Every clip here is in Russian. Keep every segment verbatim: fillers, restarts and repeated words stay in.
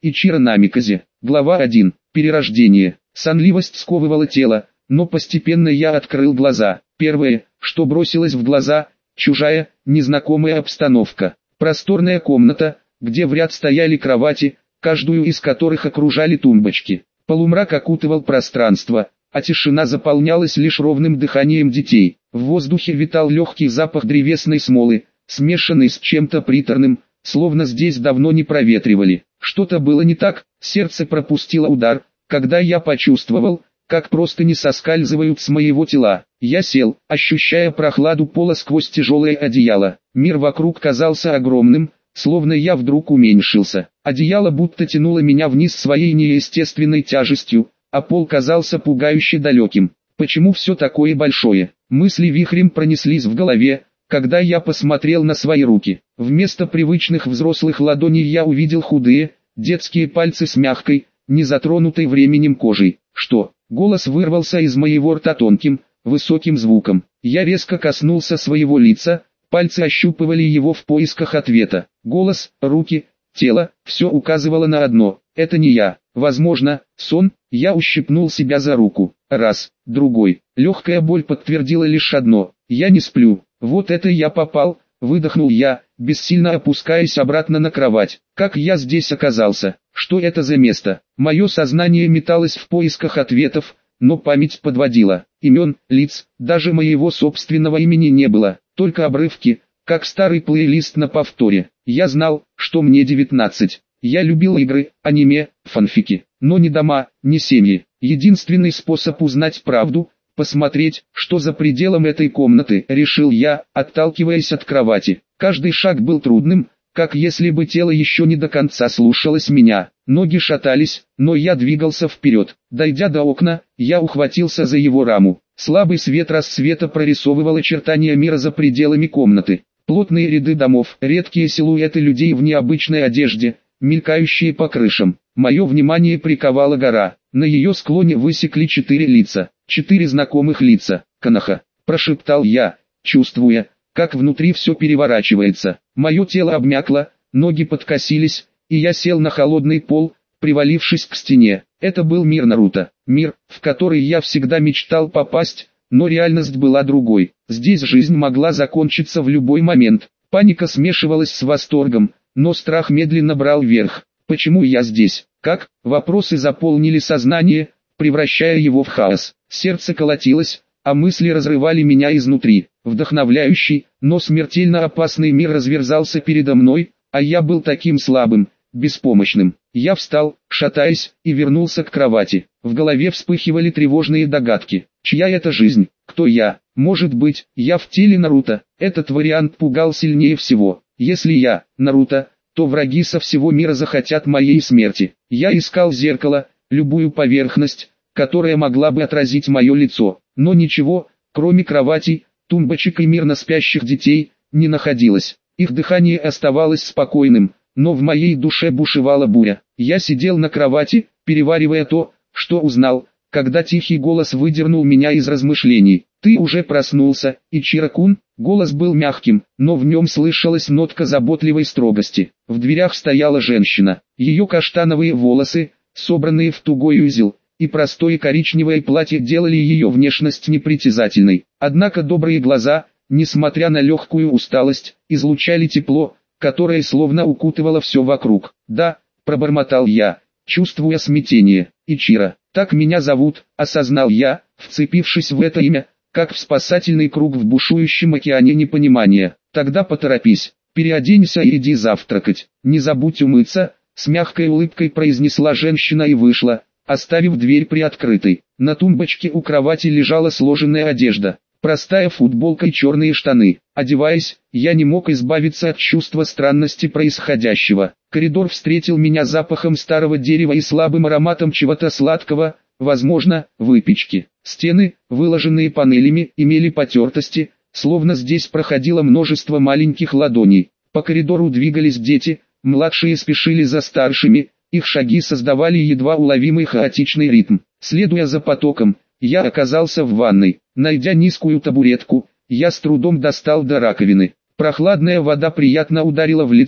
Ичиро Намиказе. Глава один. Перерождение. Сонливость сковывала тело, но постепенно я открыл глаза. Первое, что бросилось в глаза – чужая, незнакомая обстановка. Просторная комната, где в ряд стояли кровати, каждую из которых окружали тумбочки. Полумрак окутывал пространство, а тишина заполнялась лишь ровным дыханием детей. В воздухе витал легкий запах древесной смолы, смешанный с чем-то приторным, словно здесь давно не проветривали. Что-то было не так, сердце пропустило удар, когда я почувствовал, как простыни соскальзывают с моего тела. Я сел, ощущая прохладу пола сквозь тяжелое одеяло. Мир вокруг казался огромным, словно я вдруг уменьшился. Одеяло будто тянуло меня вниз своей неестественной тяжестью, а пол казался пугающе далеким. Почему все такое большое? Мысли вихрем пронеслись в голове, когда я посмотрел на свои руки. Вместо привычных взрослых ладоней я увидел худые, детские пальцы с мягкой, не затронутой временем кожей. Что? Голос вырвался из моего рта тонким, высоким звуком. Я резко коснулся своего лица, пальцы ощупывали его в поисках ответа. Голос, руки, тело, все указывало на одно. Это не я. Возможно, сон. Я ущипнул себя за руку. Раз, другой. Легкая боль подтвердила лишь одно. Я не сплю. Вот это я попал, выдохнул я, бессильно опускаясь обратно на кровать. Как я здесь оказался? Что это за место? Мое сознание металось в поисках ответов, но память подводила. Имен, лиц, даже моего собственного имени не было, только обрывки, как старый плейлист на повторе. Я знал, что мне девятнадцать. Я любил игры, аниме, фанфики, но ни дома, ни семьи. Единственный способ узнать правду – посмотреть, что за пределом этой комнаты, решил я, отталкиваясь от кровати. Каждый шаг был трудным, как если бы тело еще не до конца слушалось меня. Ноги шатались, но я двигался вперед. Дойдя до окна, я ухватился за его раму. Слабый свет рассвета прорисовывал очертания мира за пределами комнаты. Плотные ряды домов, редкие силуэты людей в необычной одежде, мелькающие по крышам. Мое внимание приковала гора. На ее склоне высекли четыре лица. Четыре знакомых лица. «Канаха», – прошептал я, чувствуя, как внутри все переворачивается. Мое тело обмякло, ноги подкосились, и я сел на холодный пол, привалившись к стене. Это был мир Наруто. Мир, в который я всегда мечтал попасть, но реальность была другой. Здесь жизнь могла закончиться в любой момент. Паника смешивалась с восторгом, но страх медленно брал верх. Почему я здесь? Как? Вопросы заполнили сознание, превращая его в хаос. Сердце колотилось, а мысли разрывали меня изнутри. Вдохновляющий, но смертельно опасный мир разверзался передо мной, а я был таким слабым, беспомощным. Я встал, шатаясь, и вернулся к кровати. В голове вспыхивали тревожные догадки. Чья это жизнь? Кто я? Может быть, я в теле Наруто? Этот вариант пугал сильнее всего. Если я, Наруто, то враги со всего мира захотят моей смерти. Я искал зеркало, любую поверхность, которая могла бы отразить мое лицо, но ничего, кроме кроватей, тумбочек и мирно спящих детей, не находилось. Их дыхание оставалось спокойным, но в моей душе бушевала буря. Я сидел на кровати, переваривая то, что узнал, когда тихий голос выдернул меня из размышлений. «Ты уже проснулся, Ичиро-кун?» Голос был мягким, но в нем слышалась нотка заботливой строгости. В дверях стояла женщина. Ее каштановые волосы, собранные в тугой узел, и простое коричневое платье делали ее внешность непритязательной. Однако добрые глаза, несмотря на легкую усталость, излучали тепло, которое словно укутывало все вокруг. «Да», — пробормотал я, чувствуя смятение. «Ичиро, так меня зовут», — осознал я, вцепившись в это имя, как в спасательный круг в бушующем океане непонимания. «Тогда поторопись, переоденься и иди завтракать. Не забудь умыться», — с мягкой улыбкой произнесла женщина и вышла, оставив дверь приоткрытой. На тумбочке у кровати лежала сложенная одежда, простая футболка и черные штаны. Одеваясь, я не мог избавиться от чувства странности происходящего. Коридор встретил меня запахом старого дерева и слабым ароматом чего-то сладкого, возможно, выпечки. Стены, выложенные панелями, имели потертости, словно здесь проходило множество маленьких ладоней. По коридору двигались дети, младшие спешили за старшими, их шаги создавали едва уловимый хаотичный ритм. Следуя за потоком, я оказался в ванной. Найдя низкую табуретку, я с трудом достал до раковины. Прохладная вода приятно ударила в лицо,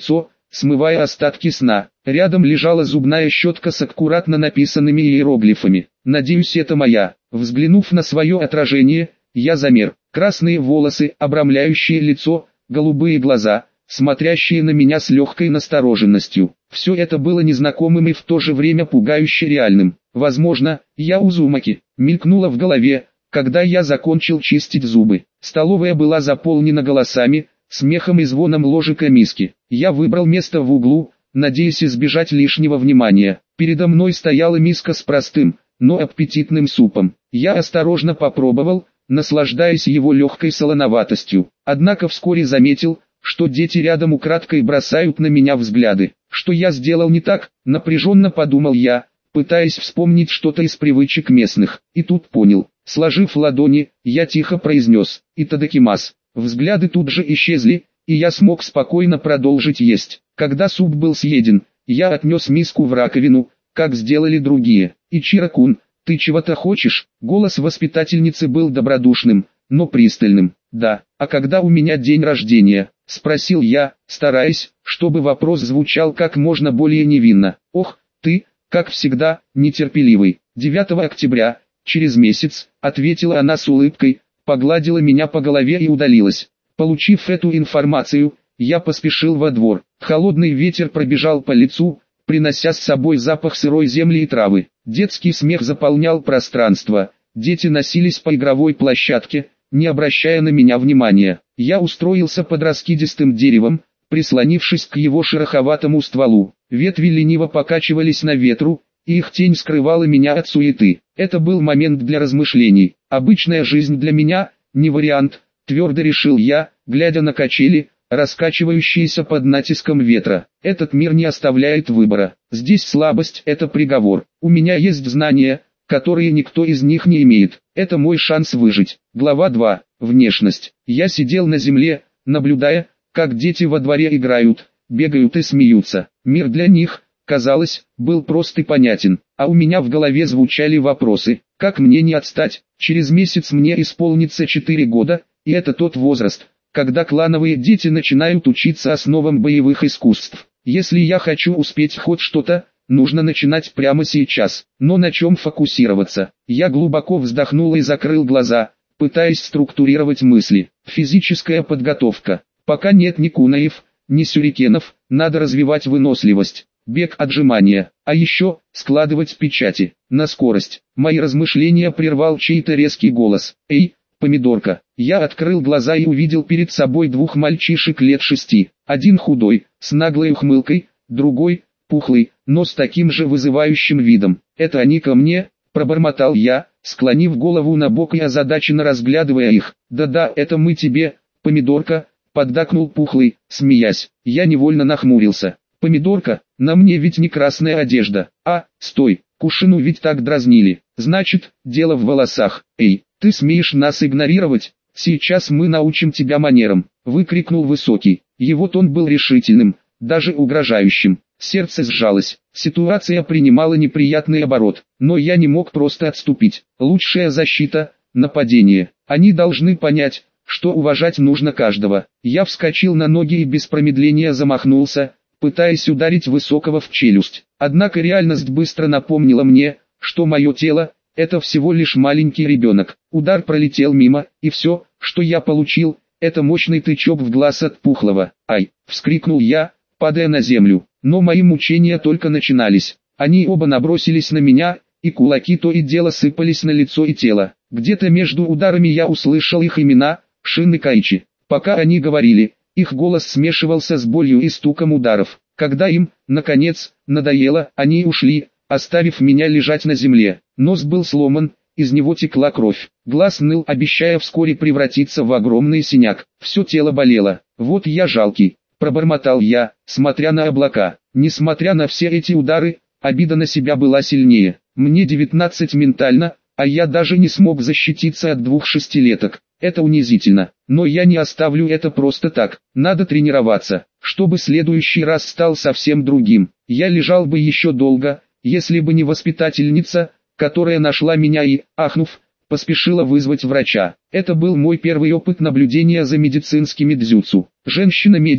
смывая остатки сна. Рядом лежала зубная щетка с аккуратно написанными иероглифами. Надеюсь, это моя. Взглянув на свое отражение, я замер. Красные волосы, обрамляющие лицо, голубые глаза, смотрящие на меня с легкой настороженностью. Все это было незнакомым и в то же время пугающе реальным. Возможно, я Узумаки, мелькнуло в голове, когда я закончил чистить зубы. Столовая была заполнена голосами, смехом и звоном ложек и миски. Я выбрал место в углу, надеясь избежать лишнего внимания. Передо мной стояла миска с простым, но аппетитным супом. Я осторожно попробовал, наслаждаясь его легкой солоноватостью. Однако вскоре заметил, что дети рядом украдкой бросают на меня взгляды. Что я сделал не так, напряженно подумал я, пытаясь вспомнить что-то из привычек местных. И тут понял. Сложив ладони, я тихо произнес «Итадакимас». Взгляды тут же исчезли, и я смог спокойно продолжить есть. Когда суп был съеден, я отнес миску в раковину, как сделали другие. «Ичиро-кун, ты чего-то хочешь?» Голос воспитательницы был добродушным, но пристальным. «Да, а когда у меня день рождения?» — спросил я, стараясь, чтобы вопрос звучал как можно более невинно. «Ох, ты, как всегда, нетерпеливый. девятого октября, через месяц», — ответила она с улыбкой, погладила меня по голове и удалилась. Получив эту информацию, я поспешил во двор. Холодный ветер пробежал по лицу, принося с собой запах сырой земли и травы. Детский смех заполнял пространство. Дети носились по игровой площадке, не обращая на меня внимания. Я устроился под раскидистым деревом, прислонившись к его шероховатому стволу. Ветви лениво покачивались на ветру, и их тень скрывала меня от суеты. Это был момент для размышлений. Обычная жизнь для меня – не вариант, твердо решил я, глядя на качели, раскачивающиеся под натиском ветра. Этот мир не оставляет выбора. Здесь слабость – это приговор. У меня есть знания, которые никто из них не имеет. Это мой шанс выжить. Глава два. Внешность. Я сидел на земле, наблюдая, как дети во дворе играют, бегают и смеются. Мир для них, казалось, был прост и понятен, а у меня в голове звучали вопросы. Как мне не отстать? Через месяц мне исполнится четыре года, и это тот возраст, когда клановые дети начинают учиться основам боевых искусств. Если я хочу успеть хоть что-то, нужно начинать прямо сейчас. Но на чем фокусироваться? Я глубоко вздохнул и закрыл глаза, пытаясь структурировать мысли. Физическая подготовка. Пока нет ни кунаев, ни сюрикенов, надо развивать выносливость, бег, отжимания, а еще складывать печати на скорость. Мои размышления прервал чей-то резкий голос. «Эй, помидорка!» Я открыл глаза и увидел перед собой двух мальчишек лет шести. Один худой, с наглой ухмылкой, другой, пухлый, но с таким же вызывающим видом. «Это они ко мне?» – пробормотал я, склонив голову на бок и озадаченно разглядывая их. «Да-да, это мы тебе, помидорка», – поддакнул пухлый, смеясь. Я невольно нахмурился. «Помидорка, на мне ведь не красная одежда. А, стой, Кушину ведь так дразнили. Значит, дело в волосах. Эй, ты смеешь нас игнорировать? Сейчас мы научим тебя манерам», – выкрикнул высокий. Его тон был решительным, даже угрожающим. Сердце сжалось. Ситуация принимала неприятный оборот, но я не мог просто отступить. Лучшая защита – нападение. Они должны понять, что уважать нужно каждого. Я вскочил на ноги и без промедления замахнулся, пытаясь ударить высокого в челюсть. Однако реальность быстро напомнила мне, что мое тело – это всего лишь маленький ребенок. Удар пролетел мимо, и все, что я получил, это мощный тычок в глаз от пухлого. «Ай!» – вскрикнул я, падая на землю. Но мои мучения только начинались. Они оба набросились на меня, и кулаки то и дело сыпались на лицо и тело. Где-то между ударами я услышал их имена – Шин и Кайчи. Пока они говорили, их голос смешивался с болью и стуком ударов. Когда им, наконец, надоело, они ушли, оставив меня лежать на земле. Нос был сломан, из него текла кровь. Глаз ныл, обещая вскоре превратиться в огромный синяк. Все тело болело. «Вот я жалкий», – пробормотал я, смотря на облака. Несмотря на все эти удары, обида на себя была сильнее. Мне девятнадцать ментально, а я даже не смог защититься от двух шестилеток. Это унизительно, но я не оставлю это просто так. Надо тренироваться, чтобы следующий раз стал совсем другим. Я лежал бы еще долго, если бы не воспитательница, которая нашла меня и, ахнув, поспешила вызвать врача. Это был мой первый опыт наблюдения за медицинскими дзюцу. Женщина-медик,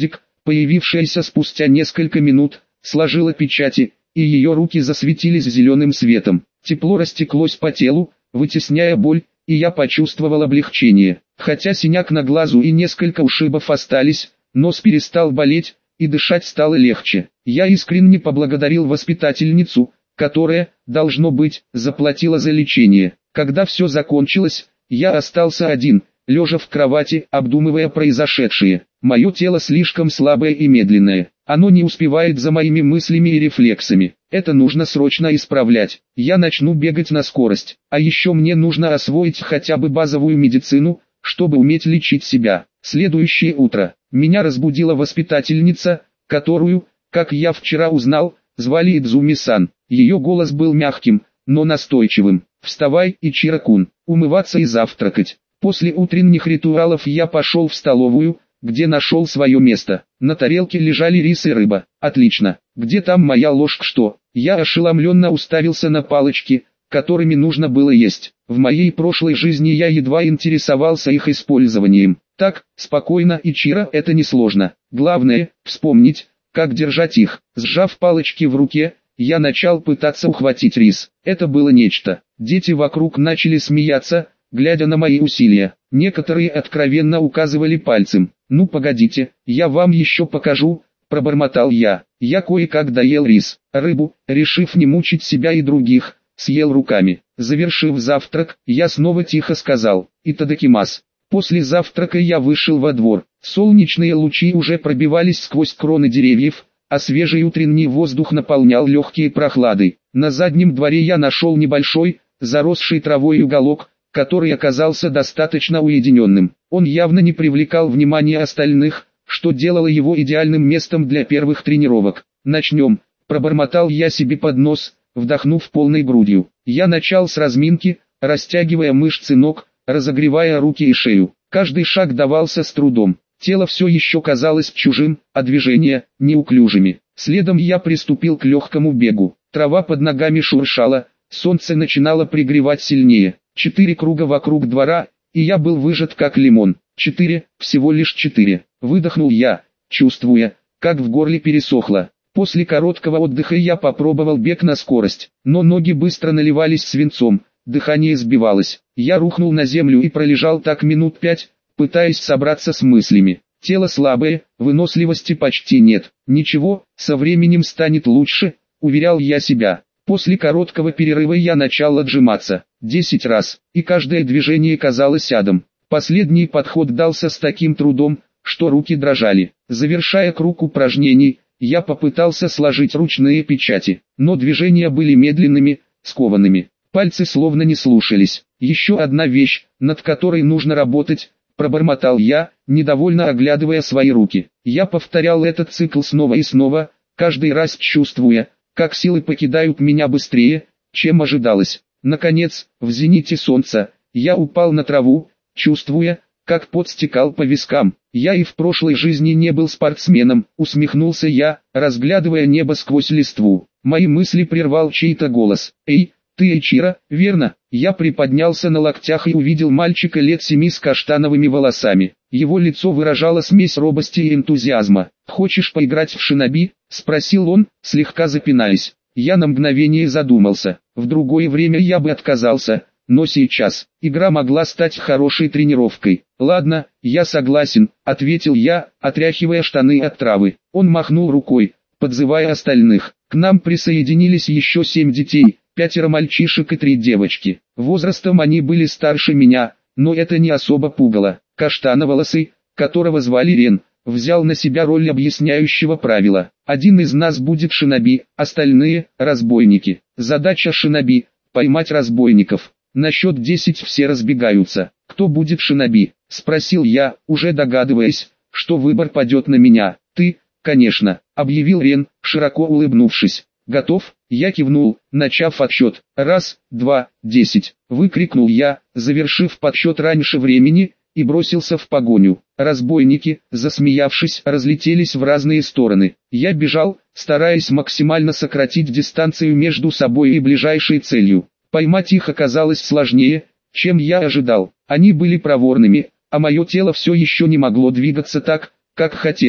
появившаяся спустя несколько минут, сложила печати, и ее руки засветились зеленым светом. Тепло растеклось по телу, вытесняя боль, и я почувствовал облегчение. Хотя синяк на глазу и несколько ушибов остались, нос перестал болеть, и дышать стало легче. Я искренне поблагодарил воспитательницу, которая, должно быть, заплатила за лечение. Когда все закончилось, я остался один, лежа в кровати, обдумывая произошедшее. Мое тело слишком слабое и медленное. Оно не успевает за моими мыслями и рефлексами. Это нужно срочно исправлять. Я начну бегать на скорость. А еще мне нужно освоить хотя бы базовую медицину, чтобы уметь лечить себя. Следующее утро. Меня разбудила воспитательница, которую, как я вчера узнал, звали Идзуми-сан. Ее голос был мягким, но настойчивым. «Вставай, Ичиро-кун, умываться и завтракать». После утренних ритуалов я пошел в столовую, где нашел свое место. На тарелке лежали рис и рыба. Отлично. Где там моя ложка? Что? Я ошеломленно уставился на палочки, которыми нужно было есть. В моей прошлой жизни я едва интересовался их использованием. Так, спокойно, Ичиро, это несложно. Главное, вспомнить, как держать их. Сжав палочки в руке, я начал пытаться ухватить рис. Это было нечто. Дети вокруг начали смеяться, глядя на мои усилия. Некоторые откровенно указывали пальцем. «Ну погодите, я вам еще покажу», – пробормотал я. Я кое-как доел рис, рыбу, решив не мучить себя и других, съел руками. Завершив завтрак, я снова тихо сказал «Итадакимас». После завтрака я вышел во двор. Солнечные лучи уже пробивались сквозь кроны деревьев, а свежий утренний воздух наполнял легкие прохладой. На заднем дворе я нашел небольшой, заросший травой уголок, который оказался достаточно уединенным. Он явно не привлекал внимания остальных, что делало его идеальным местом для первых тренировок. «Начнем», – пробормотал я себе под нос, вдохнув полной грудью. Я начал с разминки, растягивая мышцы ног, разогревая руки и шею. Каждый шаг давался с трудом. Тело все еще казалось чужим, а движения – неуклюжими. Следом я приступил к легкому бегу. Трава под ногами шуршала, солнце начинало пригревать сильнее. Четыре круга вокруг двора, и я был выжат как лимон. Четыре, всего лишь четыре. Выдохнул я, чувствуя, как в горле пересохло. После короткого отдыха я попробовал бег на скорость, но ноги быстро наливались свинцом, дыхание сбивалось. Я рухнул на землю и пролежал так минут пять, пытаясь собраться с мыслями. Тело слабое, выносливости почти нет. Ничего, со временем станет лучше, уверял я себя. После короткого перерыва я начал отжиматься. Десять раз, и каждое движение казалось адом. Последний подход дался с таким трудом, что руки дрожали. Завершая круг упражнений, я попытался сложить ручные печати, но движения были медленными, скованными. Пальцы словно не слушались. Еще одна вещь, над которой нужно работать, пробормотал я, недовольно оглядывая свои руки. Я повторял этот цикл снова и снова, каждый раз чувствуя, как силы покидают меня быстрее, чем ожидалось. Наконец, в зените солнца, я упал на траву, чувствуя, как пот стекал по вискам. Я и в прошлой жизни не был спортсменом, усмехнулся я, разглядывая небо сквозь листву. Мои мысли прервал чей-то голос. «Эй, ты Ичиро, верно?» Я приподнялся на локтях и увидел мальчика лет семи с каштановыми волосами. Его лицо выражало смесь робости и энтузиазма. «Хочешь поиграть в шиноби?» – спросил он, слегка запинаясь. Я на мгновение задумался. В другое время я бы отказался, но сейчас игра могла стать хорошей тренировкой. «Ладно, я согласен», – ответил я, отряхивая штаны от травы. Он махнул рукой, подзывая остальных. К нам присоединились еще семь детей, пятеро мальчишек и три девочки. Возрастом они были старше меня, но это не особо пугало. Каштановолосый, которого звали Рен, взял на себя роль объясняющего правила. Один из нас будет шиноби, остальные – разбойники. Задача шиноби – поймать разбойников. На счет десять все разбегаются. «Кто будет шиноби?» – спросил я, уже догадываясь, что выбор падет на меня. «Ты, конечно», – объявил Рен, широко улыбнувшись. «Готов?» – я кивнул, начав отсчет. «Раз, два, десять!» – выкрикнул я, завершив подсчет раньше времени, и бросился в погоню. Разбойники, засмеявшись, разлетелись в разные стороны. Я бежал, стараясь максимально сократить дистанцию между собой и ближайшей целью. Поймать их оказалось сложнее, чем я ожидал. Они были проворными, а мое тело все еще не могло двигаться так, как хотелось.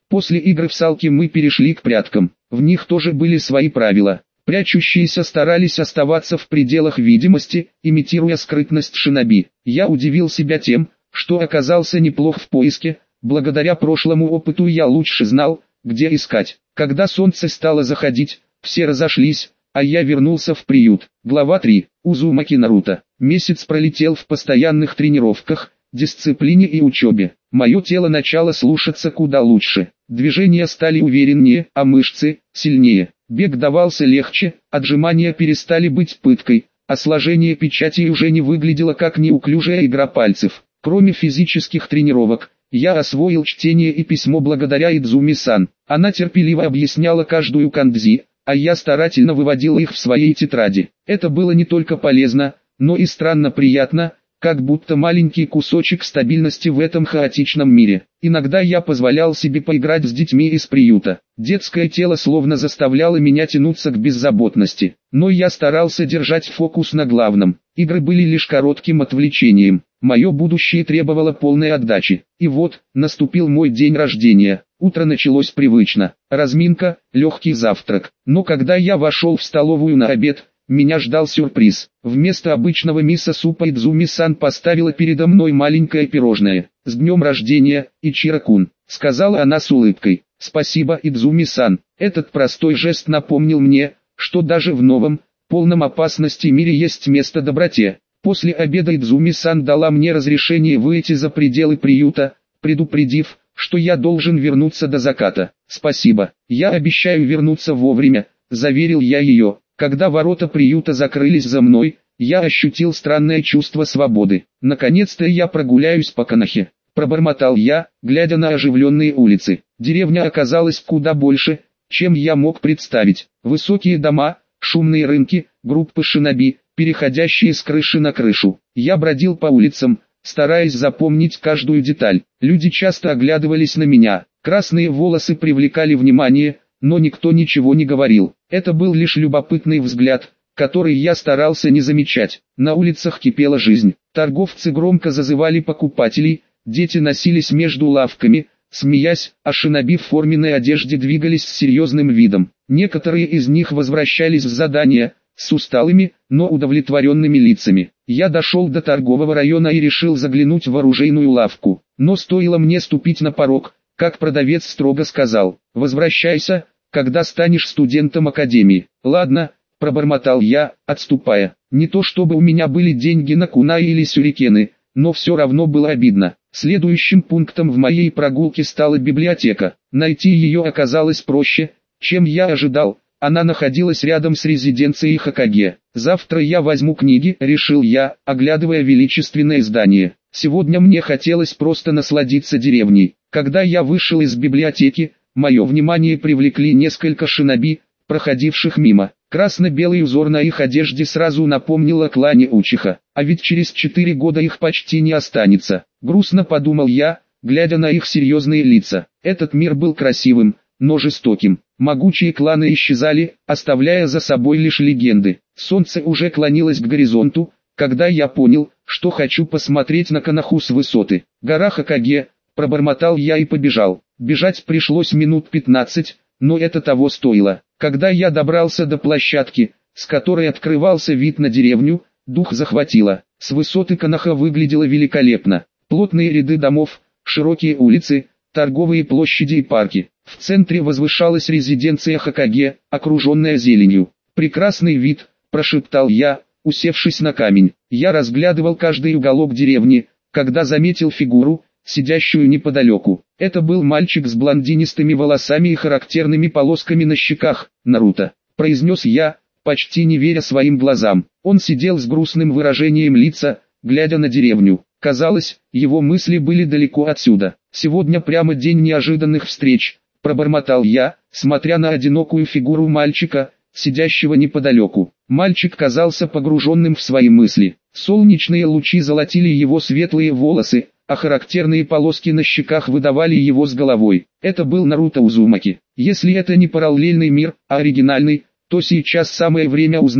После игры в салки мы перешли к пряткам. В них тоже были свои правила. Прячущиеся старались оставаться в пределах видимости, имитируя скрытность шиноби. Я удивил себя тем, что оказался неплох в поиске. Благодаря прошлому опыту я лучше знал, где искать. Когда солнце стало заходить, все разошлись, а я вернулся в приют. Глава три. Узумаки Наруто. Месяц пролетел в постоянных тренировках, дисциплине и учебе. Мое тело начало слушаться куда лучше. Движения стали увереннее, а мышцы – сильнее. Бег давался легче, отжимания перестали быть пыткой, а сложение печати уже не выглядело как неуклюжая игра пальцев. Кроме физических тренировок, я освоил чтение и письмо благодаря Идзуми-сан. Она терпеливо объясняла каждую кандзи, а я старательно выводил их в своей тетради. Это было не только полезно, но и странно приятно, как будто маленький кусочек стабильности в этом хаотичном мире. Иногда я позволял себе поиграть с детьми из приюта. Детское тело словно заставляло меня тянуться к беззаботности. Но я старался держать фокус на главном. Игры были лишь коротким отвлечением. Мое будущее требовало полной отдачи. И вот, наступил мой день рождения. Утро началось привычно. Разминка, легкий завтрак. Но когда я вошел в столовую на обед, меня ждал сюрприз. Вместо обычного мисо-супа Идзуми-сан поставила передо мной маленькое пирожное. «С днем рождения, Ичиро-кун», — сказала она с улыбкой. «Спасибо, Идзуми-сан». Этот простой жест напомнил мне, что даже в новом, полном опасности мире есть место доброте. После обеда Идзуми-сан дала мне разрешение выйти за пределы приюта, предупредив, что я должен вернуться до заката. «Спасибо, я обещаю вернуться вовремя», — заверил я ее. Когда ворота приюта закрылись за мной, я ощутил странное чувство свободы. «Наконец-то я прогуляюсь по Канахе», — пробормотал я, глядя на оживленные улицы. Деревня оказалась куда больше, чем я мог представить. Высокие дома, шумные рынки, группы шиноби, переходящие с крыши на крышу. Я бродил по улицам, стараясь запомнить каждую деталь. Люди часто оглядывались на меня. Красные волосы привлекали внимание, но никто ничего не говорил. Это был лишь любопытный взгляд, который я старался не замечать. На улицах кипела жизнь. Торговцы громко зазывали покупателей, дети носились между лавками, смеясь, а шиноби в форменной одежде двигались с серьезным видом. Некоторые из них возвращались с задания, с усталыми, но удовлетворенными лицами. Я дошел до торгового района и решил заглянуть в оружейную лавку. Но стоило мне ступить на порог, как продавец строго сказал: «Возвращайся, когда станешь студентом академии». «Ладно», — пробормотал я, отступая. Не то чтобы у меня были деньги на кунаи или сюрикены, но все равно было обидно. Следующим пунктом в моей прогулке стала библиотека. Найти ее оказалось проще, чем я ожидал. Она находилась рядом с резиденцией Хокаге. «Завтра я возьму книги», — решил я, оглядывая величественное здание. Сегодня мне хотелось просто насладиться деревней. Когда я вышел из библиотеки, мое внимание привлекли несколько шиноби, проходивших мимо. Красно-белый узор на их одежде сразу напомнил о клане Учиха, а ведь через четыре года их почти не останется. Грустно подумал я, глядя на их серьезные лица. Этот мир был красивым, но жестоким. Могучие кланы исчезали, оставляя за собой лишь легенды. Солнце уже клонилось к горизонту, когда я понял, что хочу посмотреть на Канаху с высоты. «Гора Хокаге», — пробормотал я и побежал. Бежать пришлось минут пятнадцать, но это того стоило. Когда я добрался до площадки, с которой открывался вид на деревню, дух захватило. С высоты Канаха выглядела великолепно. Плотные ряды домов, широкие улицы, торговые площади и парки. В центре возвышалась резиденция Хокаге, окруженная зеленью. «Прекрасный вид», — прошептал я, усевшись на камень. Я разглядывал каждый уголок деревни, когда заметил фигуру, сидящую неподалеку. Это был мальчик с блондинистыми волосами и характерными полосками на щеках. «Наруто», — произнес я, почти не веря своим глазам. Он сидел с грустным выражением лица, глядя на деревню. Казалось, его мысли были далеко отсюда. «Сегодня прямо день неожиданных встреч», — пробормотал я, смотря на одинокую фигуру мальчика, сидящего неподалеку. Мальчик казался погруженным в свои мысли. Солнечные лучи золотили его светлые волосы, а характерные полоски на щеках выдавали его с головой. Это был Наруто Узумаки. Если это не параллельный мир, а оригинальный, то сейчас самое время узнать,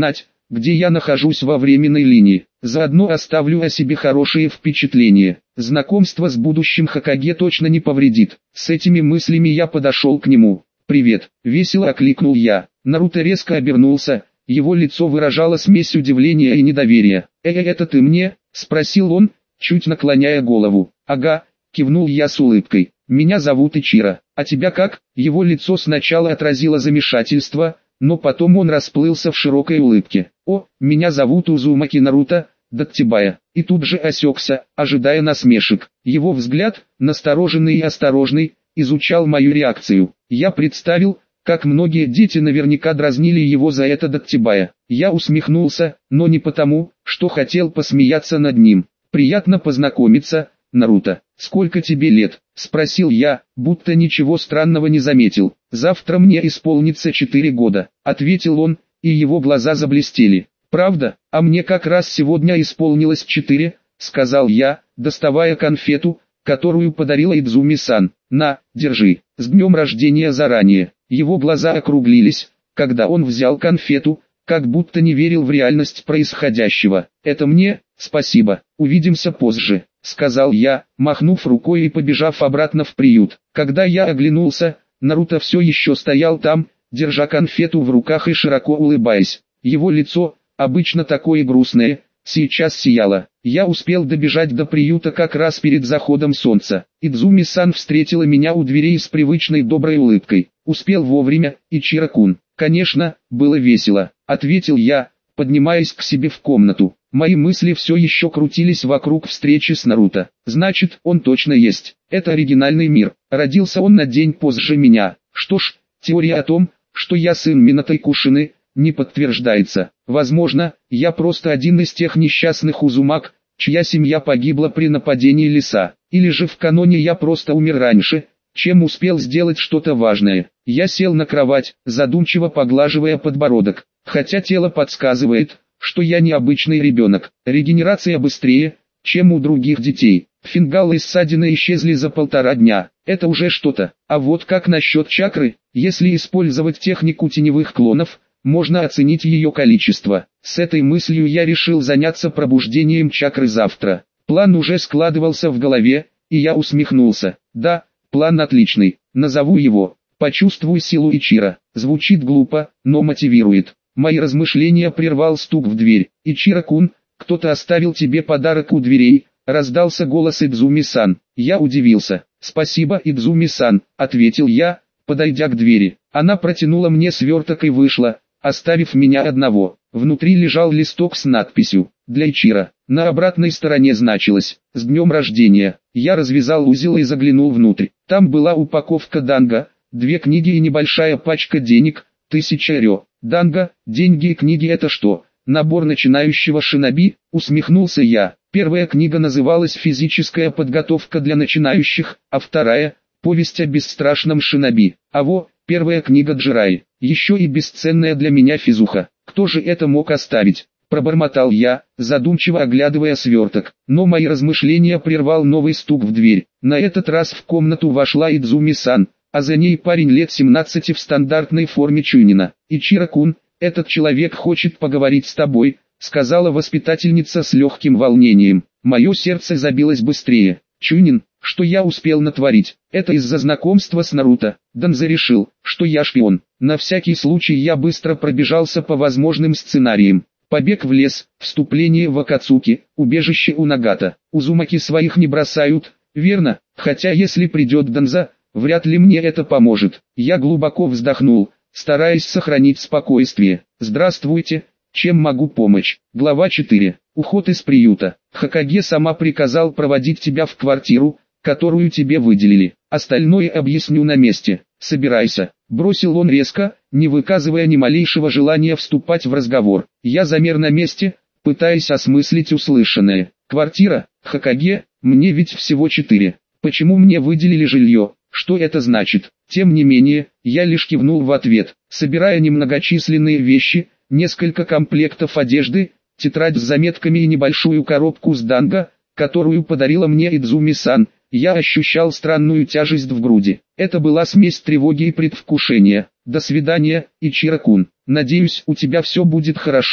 где я нахожусь во временной линии. Заодно оставлю о себе хорошие впечатления. Знакомство с будущим Хокаге точно не повредит. С этими мыслями я подошел к нему. «Привет», — весело окликнул я. Наруто резко обернулся, его лицо выражало смесь удивления и недоверия. «Э, это ты мне?» — спросил он, чуть наклоняя голову. «Ага», — кивнул я с улыбкой. «Меня зовут Ичиро. А тебя как?» Его лицо сначала отразило замешательство, но потом он расплылся в широкой улыбке. «О, меня зовут Узумаки Наруто Даттибая». И тут же осекся, ожидая насмешек. Его взгляд, настороженный и осторожный, изучал мою реакцию. Я представил, как многие дети наверняка дразнили его за это Даттибая. Я усмехнулся, но не потому, что хотел посмеяться над ним. «Приятно познакомиться, Наруто. Сколько тебе лет?» — спросил я, будто ничего странного не заметил. «Завтра мне исполнится четыре года», — ответил он, и его глаза заблестели. «Правда? А мне как раз сегодня исполнилось четыре», — сказал я, доставая конфету, которую подарила Идзуми-сан. «На, держи, с днем рождения заранее». Его глаза округлились, когда он взял конфету, как будто не верил в реальность происходящего. «Это мне? Спасибо, увидимся позже», — сказал я, махнув рукой и побежав обратно в приют. Когда я оглянулся, Наруто все еще стоял там, держа конфету в руках и широко улыбаясь. Его лицо, обычно такое грустное, сейчас сияло. Я успел добежать до приюта как раз перед заходом солнца. Идзуми-сан встретила меня у дверей с привычной доброй улыбкой. «Успел вовремя, Ичиро-кун». «Конечно, было весело», — ответил я, поднимаясь к себе в комнату. Мои мысли все еще крутились вокруг встречи с Наруто. Значит, он точно есть. Это оригинальный мир. Родился он на день позже меня. Что ж, теория о том, что я сын Минато Кушины, не подтверждается. Возможно, я просто один из тех несчастных Узумак, чья семья погибла при нападении лиса. Или же в каноне я просто умер раньше, чем успел сделать что-то важное. Я сел на кровать, задумчиво поглаживая подбородок. Хотя тело подсказывает, что я необычный ребенок. Регенерация быстрее, чем у других детей. Фингалы и ссадины исчезли за полтора дня. Это уже что-то. А вот как насчет чакры? Если использовать технику теневых клонов, можно оценить ее количество. С этой мыслью я решил заняться пробуждением чакры завтра. План уже складывался в голове, и я усмехнулся. Да, план отличный. Назову его «Почувствуй силу Ичиро». Звучит глупо, но мотивирует. Мои размышления прервал стук в дверь. «Ичиро-кун, кто-то оставил тебе подарок у дверей», — раздался голос Идзуми-сан. Я удивился. «Спасибо, Идзуми-сан», — ответил я, подойдя к двери. Она протянула мне сверток и вышла, оставив меня одного. Внутри лежал листок с надписью «Для Ичиро». На обратной стороне значилось «С днем рождения». Я развязал узел и заглянул внутрь. Там была упаковка данго, две книги и небольшая пачка денег, тысяча рё. Данго, деньги и книги — это что, набор начинающего шиноби? Усмехнулся я. Первая книга называлась «Физическая подготовка для начинающих», а вторая — «Повесть о бесстрашном шиноби». А во, первая книга Джираи, еще и бесценная для меня физуха. Кто же это мог оставить? Пробормотал я, задумчиво оглядывая сверток. Но мои размышления прервал новый стук в дверь. На этот раз в комнату вошла Идзуми-сан, а за ней парень лет семнадцати в стандартной форме чунина. «Ичиро-кун, этот человек хочет поговорить с тобой», — сказала воспитательница с легким волнением. Мое сердце забилось быстрее. «Чунин, что я успел натворить? Это из-за знакомства с Наруто». Данзо решил, что я шпион. На всякий случай я быстро пробежался по возможным сценариям. Побег в лес, вступление в Акацуки, убежище у Нагата. Узумаки своих не бросают, верно? Хотя если придет Данзо, вряд ли мне это поможет. Я глубоко вздохнул, стараясь сохранить спокойствие. «Здравствуйте, чем могу помочь?» Глава четыре. Уход из приюта. Хокаге сама приказал проводить тебя в квартиру, которую тебе выделили. Остальное объясню на месте. Собирайся. Бросил он резко, не выказывая ни малейшего желания вступать в разговор. Я замер на месте, пытаясь осмыслить услышанное. Квартира, Хокаге, мне ведь всего четыре. Почему мне выделили жилье? Что это значит? Тем не менее, я лишь кивнул в ответ, собирая немногочисленные вещи, несколько комплектов одежды, тетрадь с заметками и небольшую коробку с данго, которую подарила мне Идзуми-сан. Я ощущал странную тяжесть в груди. Это была смесь тревоги и предвкушения. «До свидания, Ичиро-кун. Надеюсь, у тебя все будет хорошо»,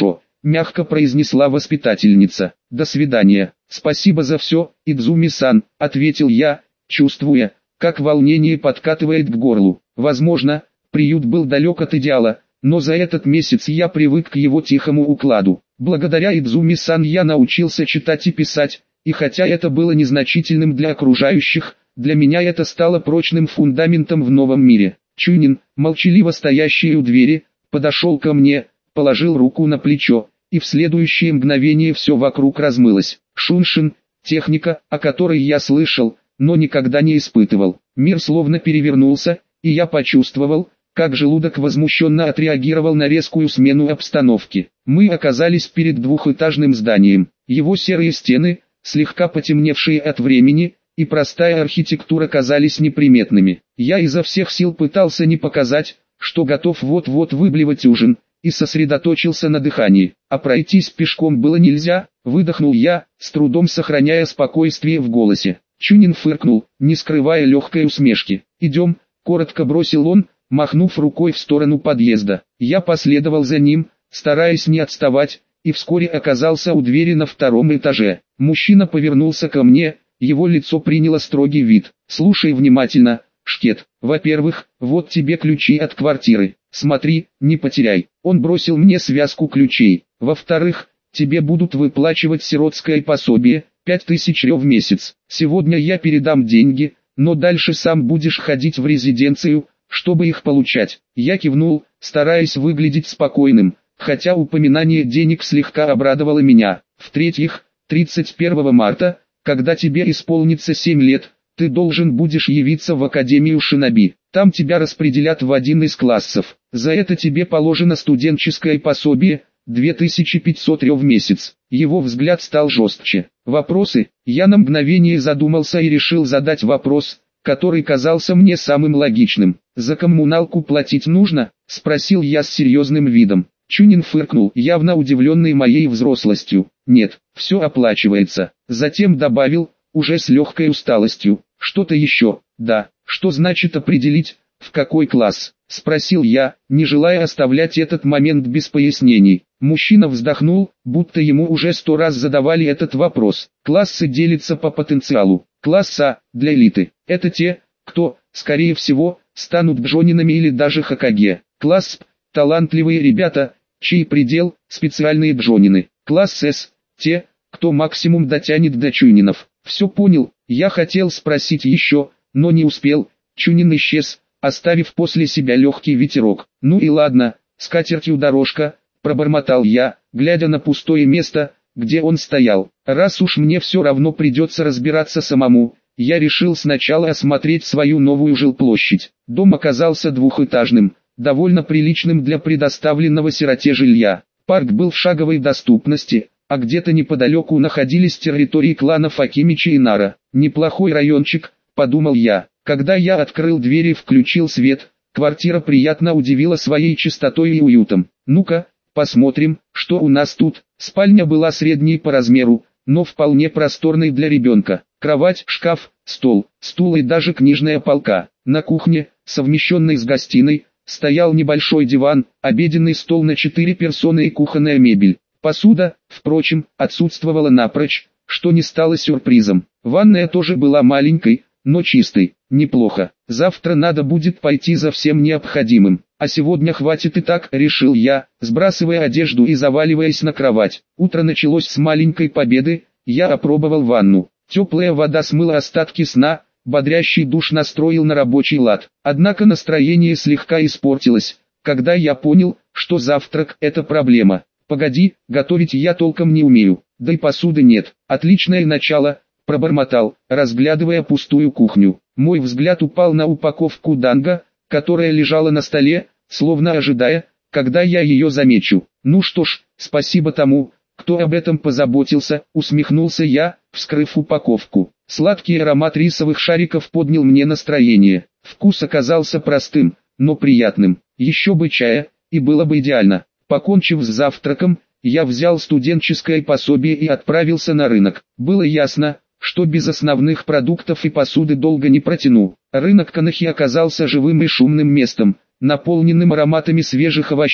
мягко произнесла воспитательница. До свидания. Спасибо за все, Идзуми-сан, ответил я, чувствуя, как волнение подкатывает к горлу. Возможно, приют был далек от идеала, но за этот месяц я привык к его тихому укладу. Благодаря Идзуми-сан я научился читать и писать, и хотя это было незначительным для окружающих, для меня это стало прочным фундаментом в новом мире. Чунин, молчаливо стоящий у двери, подошел ко мне, положил руку на плечо, и в следующее мгновение все вокруг размылось. Шуншин, техника, о которой я слышал, но никогда не испытывал. Мир словно перевернулся, и я почувствовал, как желудок возмущенно отреагировал на резкую смену обстановки. Мы оказались перед двухэтажным зданием. Его серые стены, слегка потемневшие от времени, и простая архитектура казались неприметными. Я изо всех сил пытался не показать, что готов вот-вот выблевать ужин, и сосредоточился на дыхании. А пройтись пешком было нельзя, выдохнул я, с трудом сохраняя спокойствие в голосе. Чунин фыркнул, не скрывая легкой усмешки. «Идем», — коротко бросил он, махнув рукой в сторону подъезда. Я последовал за ним, стараясь не отставать, и вскоре оказался у двери на втором этаже. Мужчина повернулся ко мне, его лицо приняло строгий вид. «Слушай внимательно, Шкет. Во-первых, вот тебе ключи от квартиры. Смотри, не потеряй». Он бросил мне связку ключей. «Во-вторых, тебе будут выплачивать сиротское пособие, пять тысяч рё в месяц. Сегодня я передам деньги, но дальше сам будешь ходить в резиденцию, чтобы их получать». Я кивнул, стараясь выглядеть спокойным, хотя упоминание денег слегка обрадовало меня. «В-третьих, тридцать первого марта, когда тебе исполнится семь лет, ты должен будешь явиться в Академию Шиноби. Там тебя распределят в один из классов. За это тебе положено студенческое пособие, две тысячи пятьсот рё в месяц». Его взгляд стал жестче. «Вопросы?» Я на мгновение задумался и решил задать вопрос, который казался мне самым логичным. «За коммуналку платить нужно?» — спросил я с серьезным видом. Чунин фыркнул, явно удивленный моей взрослостью. «Нет, все оплачивается». Затем добавил, уже с легкой усталостью: «Что-то еще?» «Да». «Что значит определить, в какой класс?» — спросил я, не желая оставлять этот момент без пояснений. Мужчина вздохнул, будто ему уже сто раз задавали этот вопрос. «Классы делятся по потенциалу. Класс А, для элиты, это те, кто, скорее всего, станут джонинами или даже хокаге. Класс П, талантливые ребята, чей предел – специальные джонины. Класс С, те, кто максимум дотянет до чунинов». «Все понял». Я хотел спросить еще, но не успел. Чунин исчез, оставив после себя легкий ветерок. «Ну и ладно, с катертью дорожка», – пробормотал я, глядя на пустое место, где он стоял. «Раз уж мне все равно придется разбираться самому», я решил сначала осмотреть свою новую жилплощадь. Дом оказался двухэтажным, довольно приличным для предоставленного сироте жилья. Парк был в шаговой доступности, а где-то неподалеку находились территории кланов Акимичи и Нара. «Неплохой райончик», — подумал я. Когда я открыл дверь и включил свет, квартира приятно удивила своей чистотой и уютом. «Ну-ка, посмотрим, что у нас тут». Спальня была средней по размеру, но вполне просторной для ребенка. Кровать, шкаф, стол, стул и даже книжная полка. На кухне, совмещенной с гостиной, стоял небольшой диван, обеденный стол на четыре персоны и кухонная мебель. Посуда, впрочем, отсутствовала напрочь, что не стало сюрпризом. Ванная тоже была маленькой, но чистой. Неплохо. Завтра надо будет пойти за всем необходимым. А сегодня хватит и так, решил я, сбрасывая одежду и заваливаясь на кровать. Утро началось с маленькой победы. Я опробовал ванну. Теплая вода смыла остатки сна, бодрящий душ настроил на рабочий лад. Однако настроение слегка испортилось, когда я понял, что завтрак – это проблема. «Погоди, готовить я толком не умею, да и посуды нет». «Отличное начало», – пробормотал, разглядывая пустую кухню. Мой взгляд упал на упаковку данго, которая лежала на столе, словно ожидая, когда я ее замечу. «Ну что ж, спасибо тому, кто об этом позаботился», — усмехнулся я, вскрыв упаковку. Сладкий аромат рисовых шариков поднял мне настроение. Вкус оказался простым, но приятным. Еще бы чая, и было бы идеально. Покончив с завтраком, я взял студенческое пособие и отправился на рынок. Было ясно, что без основных продуктов и посуды долго не протяну. Рынок Канахи оказался живым и шумным местом, наполненным ароматами свежих овощей,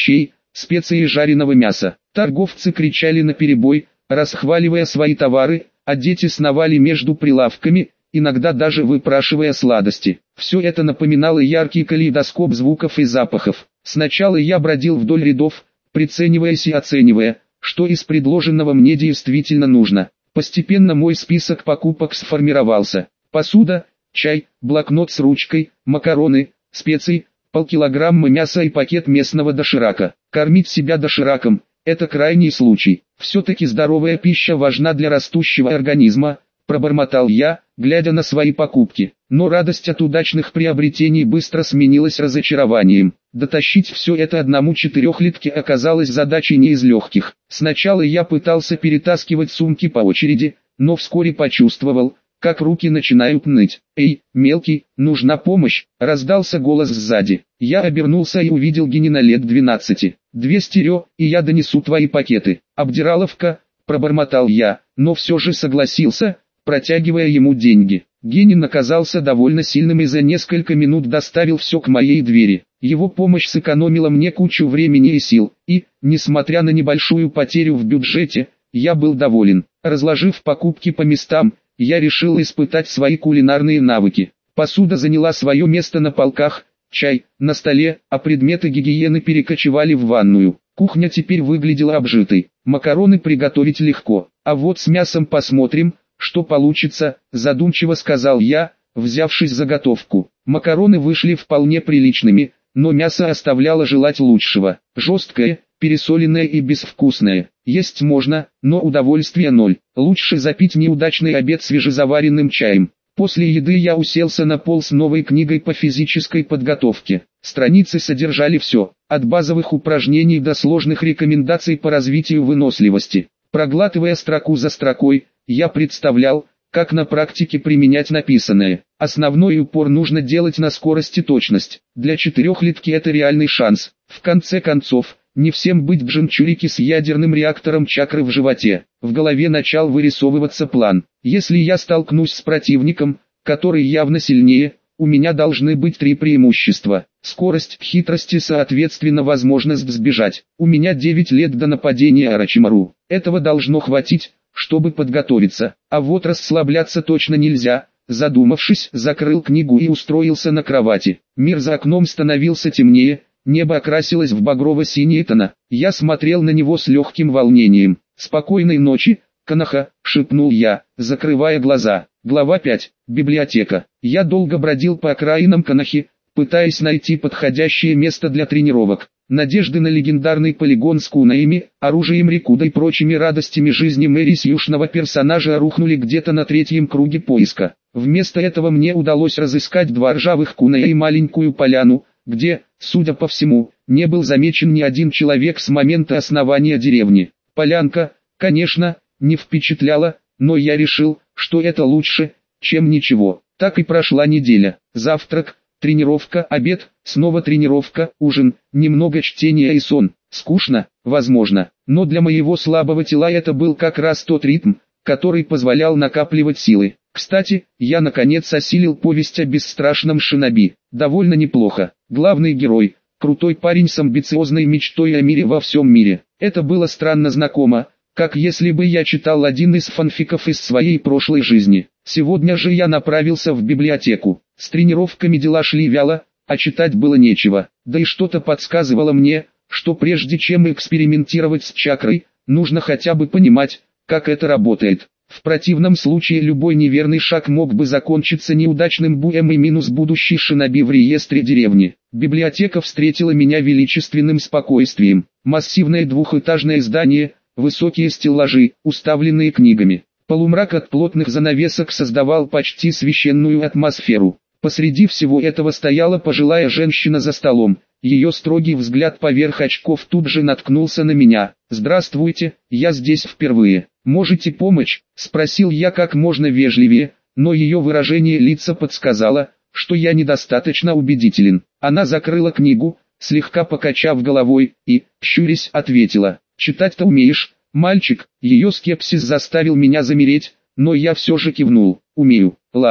специи и жареного мяса. Торговцы кричали наперебой, расхваливая свои товары, а дети сновали между прилавками, иногда даже выпрашивая сладости. Все это напоминало яркий калейдоскоп звуков и запахов. Сначала я бродил вдоль рядов, прицениваясь и оценивая, что из предложенного мне действительно нужно. Постепенно мой список покупок сформировался. Посуда, чай, блокнот с ручкой, макароны, специи, полкилограмма мяса и пакет местного доширака. Кормить себя дошираком – это крайний случай. Все-таки здоровая пища важна для растущего организма, пробормотал я, глядя на свои покупки. Но радость от удачных приобретений быстро сменилась разочарованием. Дотащить все это одному четырехлитке оказалось задачей не из легких. Сначала я пытался перетаскивать сумки по очереди, но вскоре почувствовал, как руки начинают ныть. «Эй, мелкий, нужна помощь!» – раздался голос сзади. Я обернулся и увидел Генина лет двенадцати. «Двести рё, и я донесу твои пакеты». «Обдираловка», – пробормотал я, но все же согласился, протягивая ему деньги. Генин оказался довольно сильным и за несколько минут доставил все к моей двери. Его помощь сэкономила мне кучу времени и сил, и, несмотря на небольшую потерю в бюджете, я был доволен. Разложив покупки по местам, я решил испытать свои кулинарные навыки. Посуда заняла свое место на полках, чай на столе, а предметы гигиены перекочевали в ванную. Кухня теперь выглядела обжитой. Макароны приготовить легко, а вот с мясом посмотрим, что получится, задумчиво сказал я, взявшись за готовку. Макароны вышли вполне приличными, но мясо оставляло желать лучшего. Жесткое, пересоленное и безвкусное. Есть можно, но удовольствия ноль. Лучше запить неудачный обед свежезаваренным чаем. После еды я уселся на пол с новой книгой по физической подготовке. Страницы содержали все, от базовых упражнений до сложных рекомендаций по развитию выносливости. Проглатывая строку за строкой, я представлял, как на практике применять написанное. Основной упор нужно делать на скорость и точность. Для четырехлитки это реальный шанс. В конце концов, не всем быть джинчурики с ядерным реактором чакры в животе. В голове начал вырисовываться план. Если я столкнусь с противником, который явно сильнее, у меня должны быть три преимущества. Скорость, хитрость и соответственно возможность сбежать. У меня девять лет до нападения Орочимару. Этого должно хватить, чтобы подготовиться. А вот расслабляться точно нельзя. Задумавшись, закрыл книгу и устроился на кровати. Мир за окном становился темнее, небо окрасилось в багрово-синие тона. Я смотрел на него с легким волнением. «Спокойной ночи, Канаха», — шепнул я, закрывая глаза. Глава пять. Библиотека. Я долго бродил по окраинам Канахи, пытаясь найти подходящее место для тренировок. Надежды на легендарный полигон с кунаями, оружием Рикуда и прочими радостями жизни Мэри Сьюшного персонажа рухнули где-то на третьем круге поиска. Вместо этого мне удалось разыскать два ржавых куная и маленькую поляну, где, судя по всему, не был замечен ни один человек с момента основания деревни. Полянка, конечно, не впечатляла, но я решил, что это лучше, чем ничего. Так и прошла неделя. Завтрак, тренировка, обед, снова тренировка, ужин, немного чтения и сон. Скучно, возможно, но для моего слабого тела это был как раз тот ритм, который позволял накапливать силы. Кстати, я наконец осилил повесть о бесстрашном шиноби. Довольно неплохо. Главный герой – крутой парень с амбициозной мечтой о мире во всем мире. Это было странно знакомо, как если бы я читал один из фанфиков из своей прошлой жизни. Сегодня же я направился в библиотеку. С тренировками дела шли вяло, а читать было нечего. Да и что-то подсказывало мне, что прежде чем экспериментировать с чакрой, нужно хотя бы понимать, как это работает. В противном случае любой неверный шаг мог бы закончиться неудачным буем и минус будущий шиноби в реестре деревни. Библиотека встретила меня величественным спокойствием. Массивное двухэтажное здание, высокие стеллажи, уставленные книгами. Полумрак от плотных занавесок создавал почти священную атмосферу. Посреди всего этого стояла пожилая женщина за столом. Ее строгий взгляд поверх очков тут же наткнулся на меня. «Здравствуйте, я здесь впервые. Можете помочь?» – спросил я как можно вежливее, но ее выражение лица подсказало, что я недостаточно убедителен. Она закрыла книгу, слегка покачав головой, и, щурясь, ответила: «Читать-то умеешь, мальчик?» Ее скепсис заставил меня замереть, но я все же кивнул. «Умею. Ладно,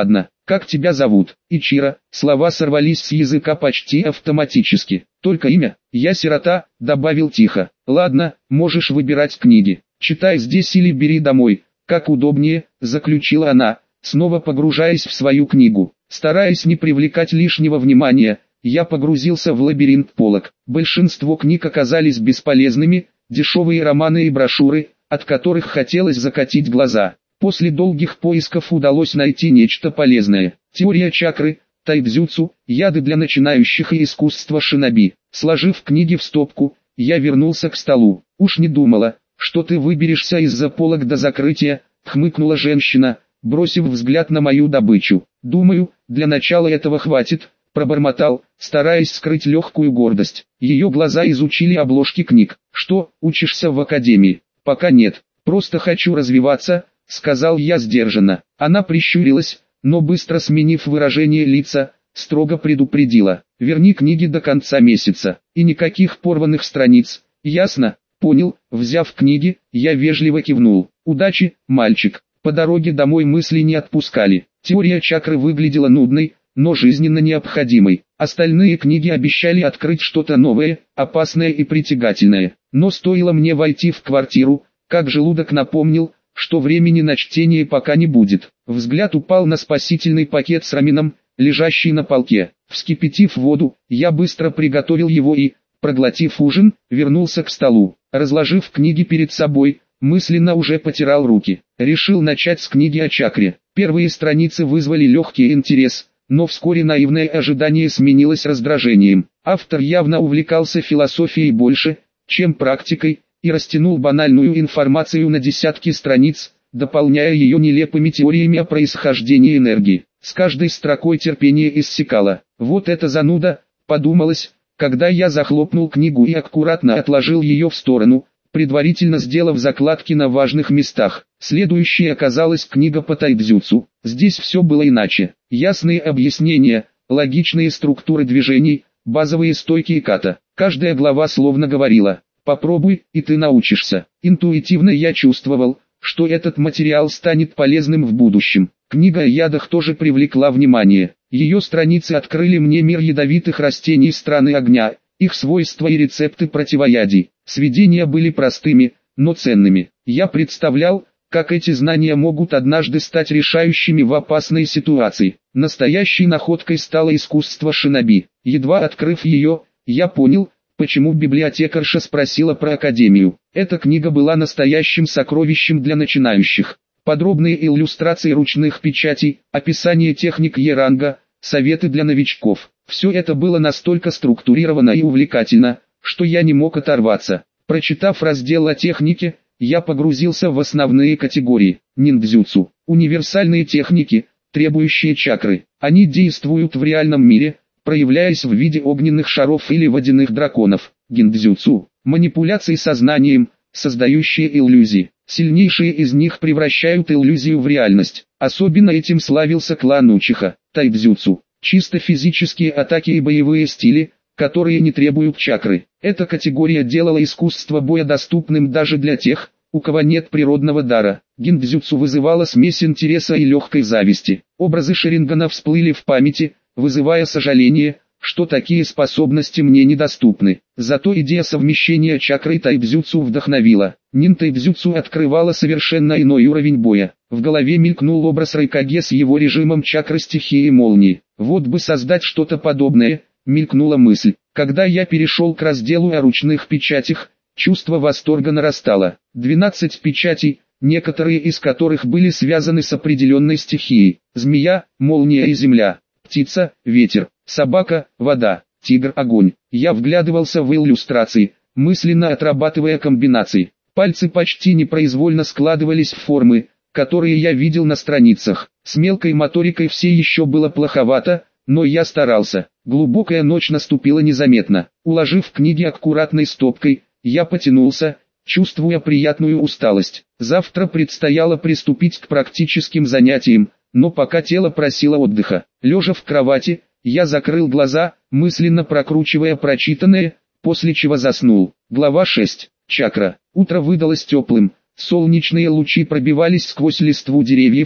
Как тебя зовут? Ичиро. Слова сорвались с языка почти автоматически. Только имя? Я сирота, добавил тихо. Ладно, можешь выбирать книги. Читай здесь или бери домой. Как удобнее, заключила она, снова погружаясь в свою книгу. Стараясь не привлекать лишнего внимания, я погрузился в лабиринт полок. Большинство книг оказались бесполезными, дешевые романы и брошюры, от которых хотелось закатить глаза. После долгих поисков удалось найти нечто полезное. Теория чакры, тайцзюцу, яды для начинающих и искусство шиноби. Сложив книги в стопку, я вернулся к столу. Уж не думала, что ты выберешься из-за полок до закрытия, хмыкнула женщина, бросив взгляд на мою добычу. Думаю, для начала этого хватит, пробормотал, стараясь скрыть легкую гордость. Ее глаза изучили обложки книг. Что, учишься в академии? Пока нет, просто хочу развиваться, сказал я сдержанно. Она прищурилась, но быстро сменив выражение лица, строго предупредила. Верни книги до конца месяца, и никаких порванных страниц. Ясно? Понял. Взяв книги, я вежливо кивнул. Удачи, мальчик. По дороге домой мысли не отпускали. Теория чакры выглядела нудной, но жизненно необходимой. Остальные книги обещали открыть что-то новое, опасное и притягательное. Но стоило мне войти в квартиру, как желудок напомнил, что времени на чтение пока не будет. Взгляд упал на спасительный пакет с рамином, лежащий на полке. Вскипятив воду, я быстро приготовил его и, проглотив ужин, вернулся к столу. Разложив книги перед собой, мысленно уже потирал руки. Решил начать с книги о чакре. Первые страницы вызвали легкий интерес, но вскоре наивное ожидание сменилось раздражением. Автор явно увлекался философией больше, чем практикой, и растянул банальную информацию на десятки страниц, дополняя ее нелепыми теориями о происхождении энергии. С каждой строкой терпение иссякало. Вот это зануда, подумалось, когда я захлопнул книгу и аккуратно отложил ее в сторону, предварительно сделав закладки на важных местах. Следующей оказалась книга по тайцзюцу. Здесь все было иначе. Ясные объяснения, логичные структуры движений, базовые стойки и ката. Каждая глава словно говорила: попробуй, и ты научишься. Интуитивно я чувствовал, что этот материал станет полезным в будущем. Книга о ядах тоже привлекла внимание. Ее страницы открыли мне мир ядовитых растений страны огня, их свойства и рецепты противоядий. Сведения были простыми, но ценными. Я представлял, как эти знания могут однажды стать решающими в опасной ситуации. Настоящей находкой стало искусство шиноби. Едва открыв ее, я понял, почему библиотекарша спросила про академию. Эта книга была настоящим сокровищем для начинающих. Подробные иллюстрации ручных печатей, описание техник Е-ранга, советы для новичков. Все это было настолько структурировано и увлекательно, что я не мог оторваться. Прочитав раздел о технике, я погрузился в основные категории. Ниндзюцу – универсальные техники, требующие чакры. Они действуют в реальном мире, проявляясь в виде огненных шаров или водяных драконов. Гиндзюцу – манипуляции сознанием, создающие иллюзии. Сильнейшие из них превращают иллюзию в реальность. Особенно этим славился клан Учиха. Тайцзюцу – чисто физические атаки и боевые стили, которые не требуют чакры. Эта категория делала искусство боя доступным даже для тех, у кого нет природного дара. Гиндзюцу вызывала смесь интереса и легкой зависти. Образы Шарингана всплыли в памяти, вызывая сожаление, что такие способности мне недоступны. Зато идея совмещения чакры и тайцзюцу вдохновила. Нин-тайцзюцу открывала совершенно иной уровень боя. В голове мелькнул образ Райкаге с его режимом чакры стихии молнии. Вот бы создать что-то подобное, мелькнула мысль. Когда я перешел к разделу о ручных печатях, чувство восторга нарастало. двенадцать печатей, некоторые из которых были связаны с определенной стихией. Змея, молния и земля. Птица, ветер. Собака, вода. Тигр, огонь. Я вглядывался в иллюстрации, мысленно отрабатывая комбинации. Пальцы почти непроизвольно складывались в формы, которые я видел на страницах. С мелкой моторикой все еще было плоховато, но я старался. Глубокая ночь наступила незаметно. Уложив книги аккуратной стопкой, я потянулся, чувствуя приятную усталость. Завтра предстояло приступить к практическим занятиям, но пока тело просило отдыха. Лежа в кровати, я закрыл глаза, мысленно прокручивая прочитанное, после чего заснул. Глава шесть. Чакра. Утро выдалось теплым, солнечные лучи пробивались сквозь листву деревьев,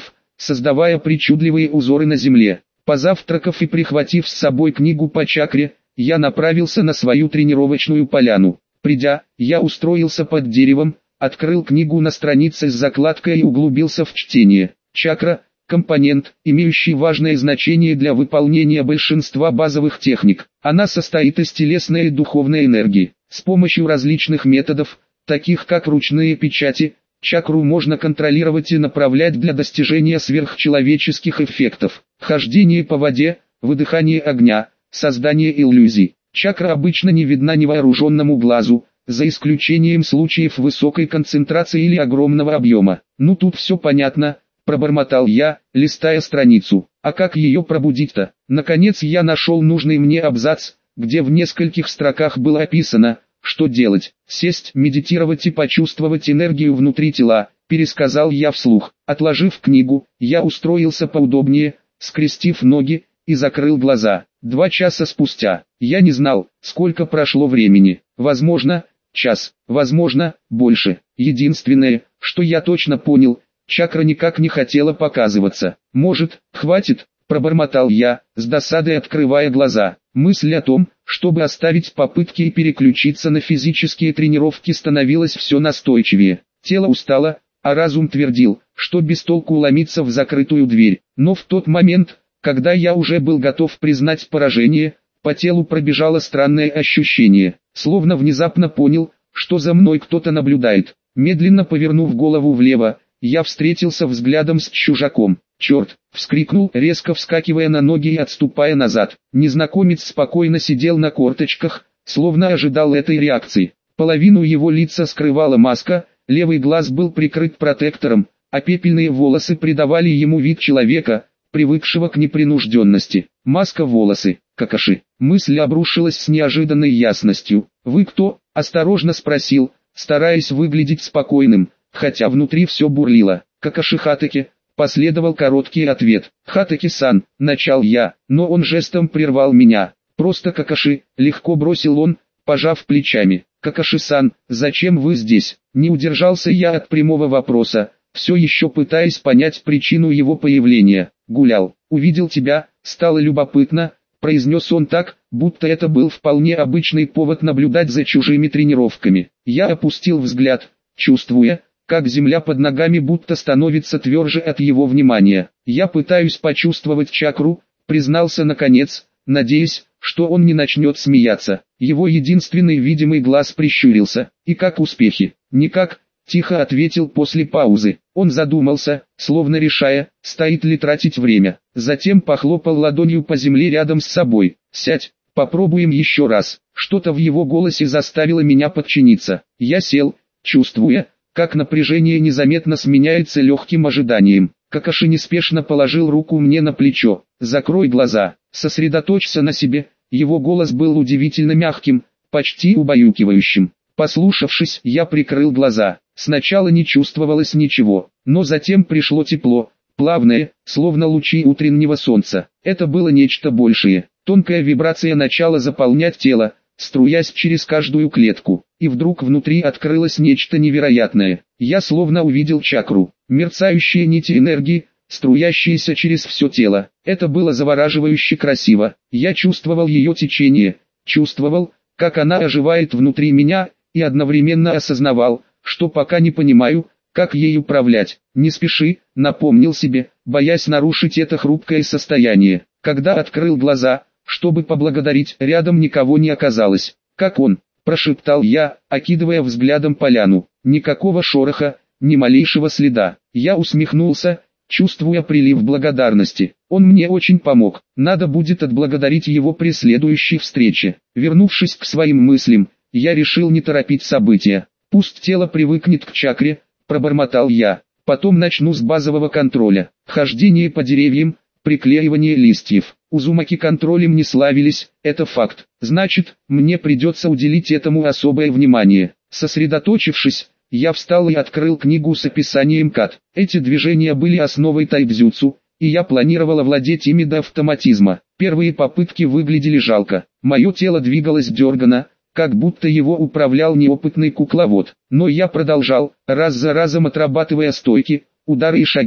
создавая причудливые узоры на земле. Позавтракав и прихватив с собой книгу по чакре, я направился на свою тренировочную поляну. Придя, я устроился под деревом, открыл книгу на странице с закладкой и углубился в чтение. Чакра – компонент, имеющий важное значение для выполнения большинства базовых техник. Она состоит из телесной и духовной энергии. С помощью различных методов, таких как ручные печати, чакру можно контролировать и направлять для достижения сверхчеловеческих эффектов. Хождение по воде, выдыхание огня, создание иллюзий. Чакра обычно не видна невооруженному глазу, за исключением случаев высокой концентрации или огромного объема. Ну тут все понятно, пробормотал я, листая страницу. А как ее пробудить-то? Наконец я нашел нужный мне абзац, где в нескольких строках было описано, что делать. Сесть, медитировать и почувствовать энергию внутри тела, пересказал я вслух. Отложив книгу, я устроился поудобнее, скрестив ноги, и закрыл глаза. Два часа спустя, я не знал, сколько прошло времени. Возможно, час, возможно, больше. Единственное, что я точно понял, чакра никак не хотела показываться. Может, хватит, пробормотал я, с досадой открывая глаза. Мысль о том, чтобы оставить попытки и переключиться на физические тренировки, становилась все настойчивее. Тело устало, а разум твердил, что без толку ломиться в закрытую дверь. Но в тот момент, когда я уже был готов признать поражение, по телу пробежало странное ощущение, словно внезапно понял, что за мной кто-то наблюдает. Медленно повернув голову влево, я встретился взглядом с чужаком. «Черт!» — вскрикнул, резко вскакивая на ноги и отступая назад. Незнакомец спокойно сидел на корточках, словно ожидал этой реакции. Половину его лица скрывала маска, левый глаз был прикрыт протектором, а пепельные волосы придавали ему вид человека, привыкшего к непринужденности. Маска, волосы, Какаши. Мысль обрушилась с неожиданной ясностью. «Вы кто?» – осторожно спросил, стараясь выглядеть спокойным, хотя внутри все бурлило. «Какаши Хатаки», – последовал короткий ответ. «Хатаки-сан», – начал я, но он жестом прервал меня. «Просто Какаши», – легко бросил он, пожав плечами. «Какаши-сан, зачем вы здесь?» Не удержался я от прямого вопроса, все еще пытаясь понять причину его появления. «Гулял, увидел тебя, стало любопытно», — произнес он так, будто это был вполне обычный повод наблюдать за чужими тренировками. Я опустил взгляд, чувствуя, как земля под ногами будто становится тверже от его внимания. «Я пытаюсь почувствовать чакру», — признался наконец, надеясь, что он не начнет смеяться. Его единственный видимый глаз прищурился. «И как успехи?» «Никак», — тихо ответил после паузы. Он задумался, словно решая, стоит ли тратить время. Затем похлопал ладонью по земле рядом с собой. «Сядь, попробуем еще раз». Что-то в его голосе заставило меня подчиниться. Я сел, чувствуя, как напряжение незаметно сменяется легким ожиданием. Какаши неспешно положил руку мне на плечо. «Закрой глаза, сосредоточься на себе». Его голос был удивительно мягким, почти убаюкивающим. Послушавшись, я прикрыл глаза. Сначала не чувствовалось ничего, но затем пришло тепло, плавное, словно лучи утреннего солнца. Это было нечто большее. Тонкая вибрация начала заполнять тело, струясь через каждую клетку. И вдруг внутри открылось нечто невероятное. Я словно увидел чакру, мерцающие нити энергии, струящиеся через все тело. Это было завораживающе красиво. Я чувствовал ее течение, чувствовал, как она оживает внутри меня, и одновременно осознавал, что пока не понимаю, как ей управлять. «Не спеши», — напомнил себе, боясь нарушить это хрупкое состояние. Когда открыл глаза, чтобы поблагодарить, рядом никого не оказалось. «Как он?» – прошептал я, окидывая взглядом поляну. Никакого шороха, ни малейшего следа. Я усмехнулся, чувствуя прилив благодарности. Он мне очень помог. Надо будет отблагодарить его при следующей встрече. Вернувшись к своим мыслям, я решил не торопить события. Пусть тело привыкнет к чакре, пробормотал я. Потом начну с базового контроля. Хождение по деревьям, приклеивание листьев. Узумаки контролем не славились, это факт. Значит, мне придется уделить этому особое внимание. Сосредоточившись, я встал и открыл книгу с описанием кат. Эти движения были основой тайбзюцу, и я планировал овладеть ими до автоматизма. Первые попытки выглядели жалко. Мое тело двигалось дерганно, как будто его управлял неопытный кукловод. Но я продолжал, раз за разом отрабатывая стойки, удары и шаги.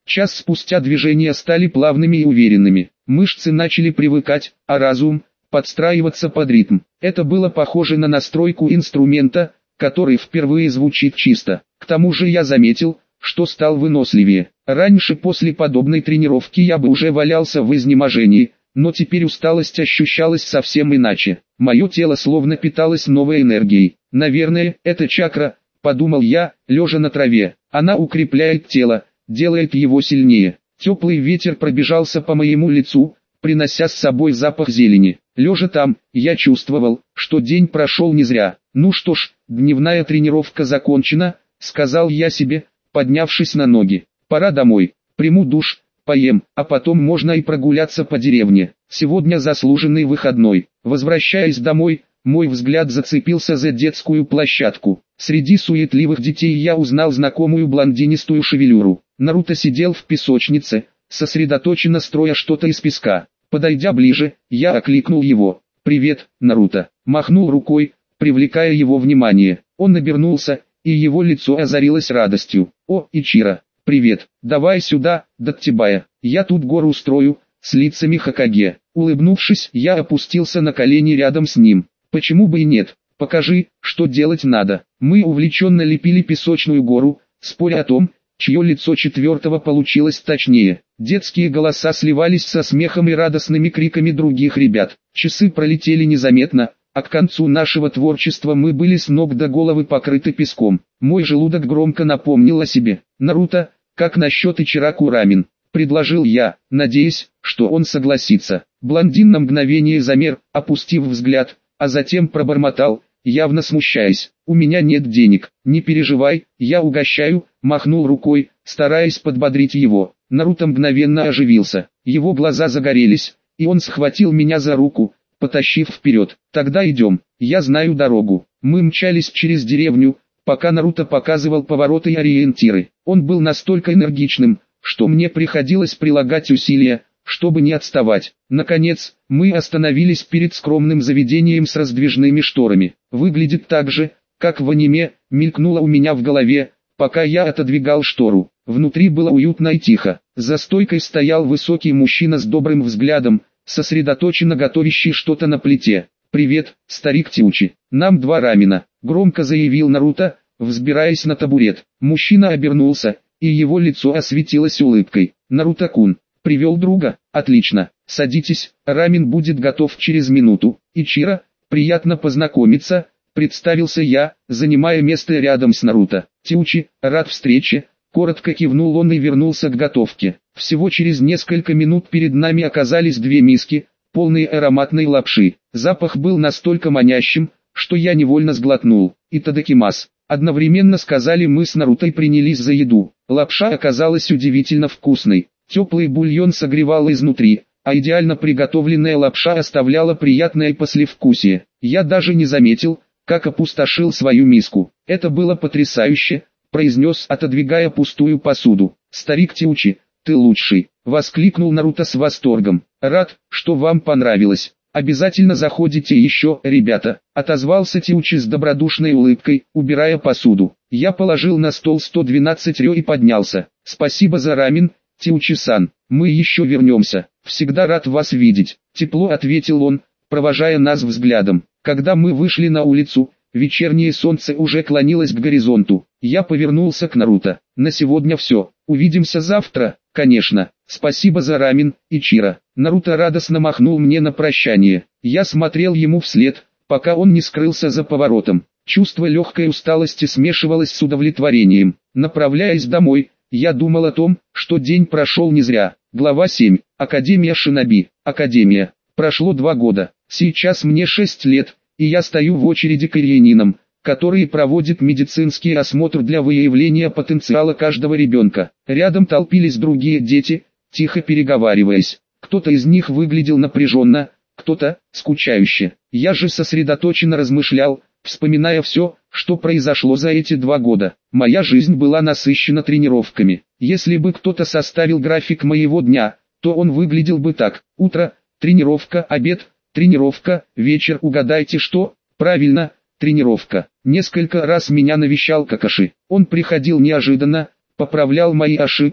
Час спустя движения стали плавными и уверенными. Мышцы начали привыкать, а разум – подстраиваться под ритм. Это было похоже на настройку инструмента, который впервые звучит чисто. К тому же я заметил, что стал выносливее. Раньше после подобной тренировки я бы уже валялся в изнеможении, но теперь усталость ощущалась совсем иначе. Мое тело словно питалось новой энергией. Наверное, это чакра, подумал я, лежа на траве. Она укрепляет тело, делает его сильнее. Теплый ветер пробежался по моему лицу, принося с собой запах зелени. Лежа там, я чувствовал, что день прошел не зря. Ну что ж, дневная тренировка закончена, сказал я себе, поднявшись на ноги. Пора домой, приму душ, поем, а потом можно и прогуляться по деревне. Сегодня заслуженный выходной. Возвращаясь домой, мой взгляд зацепился за детскую площадку. Среди суетливых детей я узнал знакомую блондинистую шевелюру. Наруто сидел в песочнице, сосредоточенно строя что-то из песка. Подойдя ближе, я окликнул его. «Привет, Наруто!» Махнул рукой, привлекая его внимание. Он обернулся, и его лицо озарилось радостью. «О, Ичиро, привет! Давай сюда, Даттибая, я тут гору устрою, с лицами Хокаге». Улыбнувшись, я опустился на колени рядом с ним. «Почему бы и нет? Покажи, что делать надо». Мы увлеченно лепили песочную гору, споря о том, чье лицо четвертого получилось точнее. Детские голоса сливались со смехом и радостными криками других ребят. Часы пролетели незаметно, а к концу нашего творчества мы были с ног до головы покрыты песком. Мой желудок громко напомнил о себе. «Наруто, как насчет Ичираку рамен?» – предложил я, надеясь, что он согласится. Блондин на мгновение замер, опустив взгляд, а затем пробормотал, явно смущаясь: «У меня нет денег». «Не переживай, я угощаю», – махнул рукой, стараясь подбодрить его. Наруто мгновенно оживился, его глаза загорелись, и он схватил меня за руку, потащив вперед. «Тогда идем, я знаю дорогу». Мы мчались через деревню, пока Наруто показывал повороты и ориентиры. Он был настолько энергичным, что мне приходилось прилагать усилия, чтобы не отставать. Наконец, мы остановились перед скромным заведением с раздвижными шторами. «Выглядит так же, как в аниме», мелькнуло у меня в голове, пока я отодвигал штору. Внутри было уютно и тихо. За стойкой стоял высокий мужчина с добрым взглядом, сосредоточенно готовящий что-то на плите. «Привет, старик Тиучи, нам два рамена», — громко заявил Наруто, взбираясь на табурет. Мужчина обернулся, и его лицо осветилось улыбкой. «Наруто-кун, привел друга? Отлично, садитесь, рамен будет готов через минуту». «Ичиро, приятно познакомиться», — представился я, занимая место рядом с Наруто. «Тиучи, рад встрече», — коротко кивнул он и вернулся к готовке. Всего через несколько минут перед нами оказались две миски, полные ароматной лапши. Запах был настолько манящим, что я невольно сглотнул. «Итадакимас», одновременно сказали мы с Наруто и принялись за еду. Лапша оказалась удивительно вкусной. Теплый бульон согревал изнутри, а идеально приготовленная лапша оставляла приятное послевкусие. Я даже не заметил, как опустошил свою миску. «Это было потрясающе», — произнес, отодвигая пустую посуду. «Старик Тиучи, ты лучший», — воскликнул Наруто с восторгом. «Рад, что вам понравилось. Обязательно заходите еще, ребята», — отозвался Тиучи с добродушной улыбкой, убирая посуду. Я положил на стол сто двенадцать рё и поднялся. «Спасибо за рамен, Тиучи-сан, мы еще вернемся. Всегда рад вас видеть», — тепло ответил он, провожая нас взглядом. Когда мы вышли на улицу, вечернее солнце уже клонилось к горизонту. Я повернулся к Наруто. «На сегодня все. Увидимся завтра?» «Конечно. Спасибо за рамен, Ичиро». Наруто радостно махнул мне на прощание. Я смотрел ему вслед, пока он не скрылся за поворотом. Чувство легкой усталости смешивалось с удовлетворением. Направляясь домой, я думал о том, что день прошел не зря. Глава семь. Академия Шиноби. Академия. Прошло два года. Сейчас мне шесть лет, и я стою в очереди к ирьянинам, которые проводят медицинский осмотр для выявления потенциала каждого ребенка. Рядом толпились другие дети, тихо переговариваясь. Кто-то из них выглядел напряженно, кто-то скучающе. Я же сосредоточенно размышлял, вспоминая все, что произошло за эти два года. Моя жизнь была насыщена тренировками. Если бы кто-то составил график моего дня, то он выглядел бы так: утро, тренировка, обед, тренировка, вечер. Угадайте что? Правильно, тренировка. Несколько раз меня навещал Какаши. Он приходил неожиданно, поправлял мои ошибки,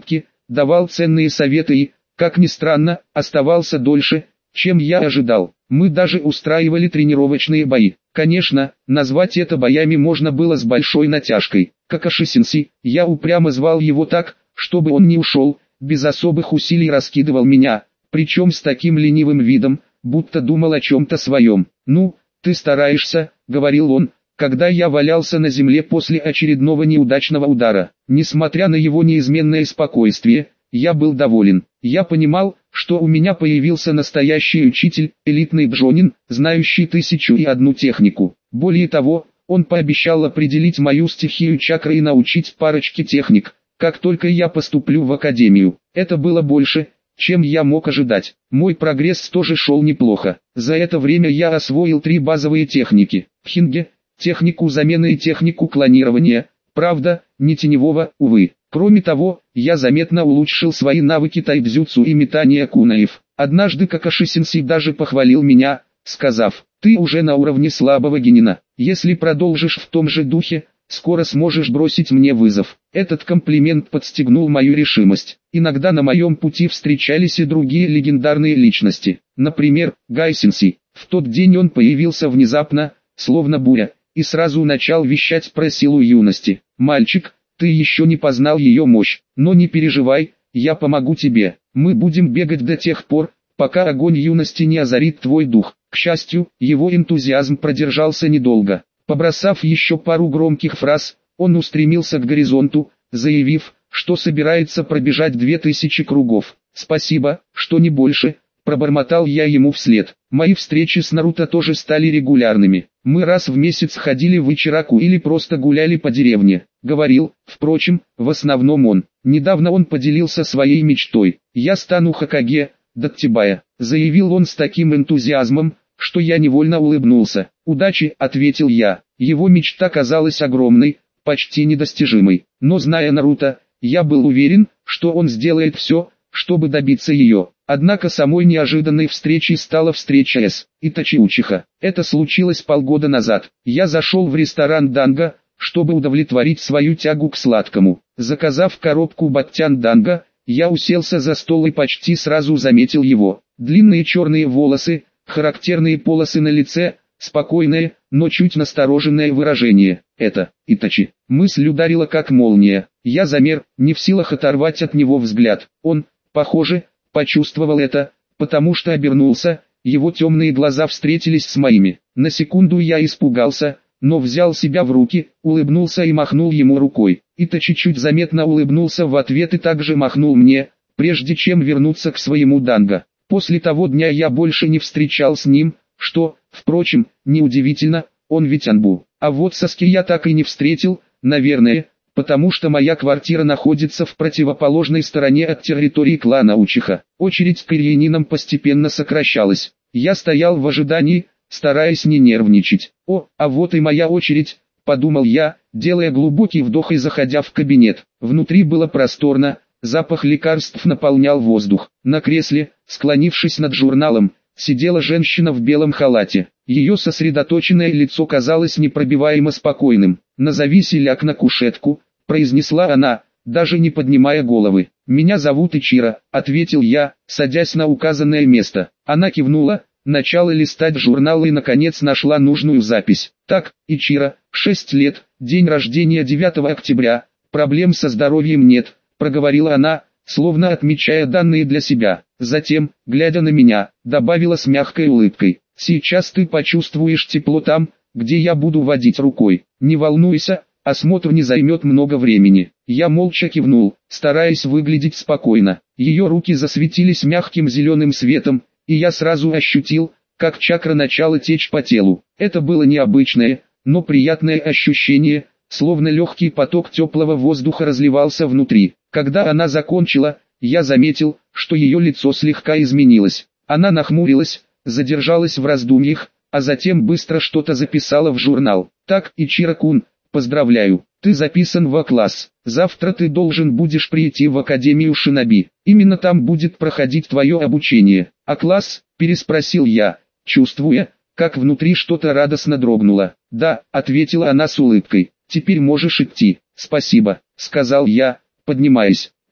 давал ценные советы и, как ни странно, оставался дольше, чем я ожидал. Мы даже устраивали тренировочные бои. Конечно, назвать это боями можно было с большой натяжкой. Какаши-сенсей, я упрямо звал его так, чтобы он не ушел, без особых усилий раскидывал меня, причем с таким ленивым видом, будто думал о чем-то своем. «Ну, ты стараешься», — говорил он, когда я валялся на земле после очередного неудачного удара. Несмотря на его неизменное спокойствие, я был доволен. Я понимал, что у меня появился настоящий учитель, элитный бжонин, знающий тысячу и одну технику. Более того, он пообещал определить мою стихию чакры и научить парочке техник, как только я поступлю в академию. Это было больше, чем я мог ожидать. Мой прогресс тоже шел неплохо. За это время я освоил три базовые техники. Хинге, технику замены и технику клонирования, правда, не теневого, увы. Кроме того, я заметно улучшил свои навыки тайцзюцу и метания кунаев. Однажды Какаши-сенсей даже похвалил меня, сказав: «Ты уже на уровне слабого генина. Если продолжишь в том же духе, скоро сможешь бросить мне вызов». Этот комплимент подстегнул мою решимость. Иногда на моем пути встречались и другие легендарные личности. Например, Гай-сенсей. В тот день он появился внезапно, словно буря, и сразу начал вещать про силу юности. «Мальчик, ты еще не познал ее мощь, но не переживай, я помогу тебе. Мы будем бегать до тех пор, пока огонь юности не озарит твой дух». К счастью, его энтузиазм продержался недолго. Побросав еще пару громких фраз, он устремился к горизонту, заявив, что собирается пробежать две тысячи кругов. «Спасибо, что не больше», — пробормотал я ему вслед. Мои встречи с Наруто тоже стали регулярными. Мы раз в месяц ходили в Ичираку или просто гуляли по деревне. Говорил, впрочем, в основном он. Недавно он поделился своей мечтой. «Я стану Хокаге, Даттибая», — заявил он с таким энтузиазмом, что я невольно улыбнулся. «Удачи», — ответил я. Его мечта казалась огромной, почти недостижимой. Но зная Наруто, я был уверен, что он сделает все, чтобы добиться ее. Однако самой неожиданной встречей стала встреча с Итачи Учиха. Это случилось полгода назад. Я зашел в ресторан Данго, чтобы удовлетворить свою тягу к сладкому. Заказав коробку баттян Данго, я уселся за стол и почти сразу заметил его. Длинные черные волосы, характерные полосы на лице, спокойное, но чуть настороженное выражение. Это Итачи. Мысль ударила как молния. Я замер, не в силах оторвать от него взгляд. Он, похоже, почувствовал это, потому что обернулся, его темные глаза встретились с моими. На секунду я испугался, но взял себя в руки, улыбнулся и махнул ему рукой. Итачи чуть заметно улыбнулся в ответ и также махнул мне, прежде чем вернуться к своему Данго. После того дня я больше не встречал с ним, что, впрочем, неудивительно, он ведь Анбу. А вот Саски я так и не встретил, наверное, потому что моя квартира находится в противоположной стороне от территории клана Учиха. Очередь к ирьянинам постепенно сокращалась. Я стоял в ожидании, стараясь не нервничать. «О, а вот и моя очередь», — подумал я, делая глубокий вдох и заходя в кабинет. Внутри было просторно, запах лекарств наполнял воздух. На кресле, склонившись над журналом, сидела женщина в белом халате. Ее сосредоточенное лицо казалось непробиваемо спокойным. «Назови селяк на кушетку», — произнесла она, даже не поднимая головы. «Меня зовут Ичиро», — ответил я, садясь на указанное место. Она кивнула, начала листать журнал и наконец нашла нужную запись. «Так, Ичиро, шесть лет, день рождения девятого октября, проблем со здоровьем нет», — проговорила она, словно отмечая данные для себя. Затем, глядя на меня, добавила с мягкой улыбкой: «Сейчас ты почувствуешь тепло там, где я буду водить рукой. Не волнуйся, осмотр не займет много времени». Я молча кивнул, стараясь выглядеть спокойно. Ее руки засветились мягким зеленым светом, и я сразу ощутил, как чакра начала течь по телу. Это было необычное, но приятное ощущение, словно легкий поток теплого воздуха разливался внутри. Когда она закончила, я заметил, что ее лицо слегка изменилось. Она нахмурилась, задержалась в раздумьях, а затем быстро что-то записала в журнал. «Так, Ичиро-кун, поздравляю, ты записан в А-класс. Завтра ты должен будешь прийти в Академию Шиноби. Именно там будет проходить твое обучение». «А-класс?» – переспросил я, чувствуя, как внутри что-то радостно дрогнуло. «Да», – ответила она с улыбкой. «Теперь можешь идти». «Спасибо», – сказал я, поднимаясь.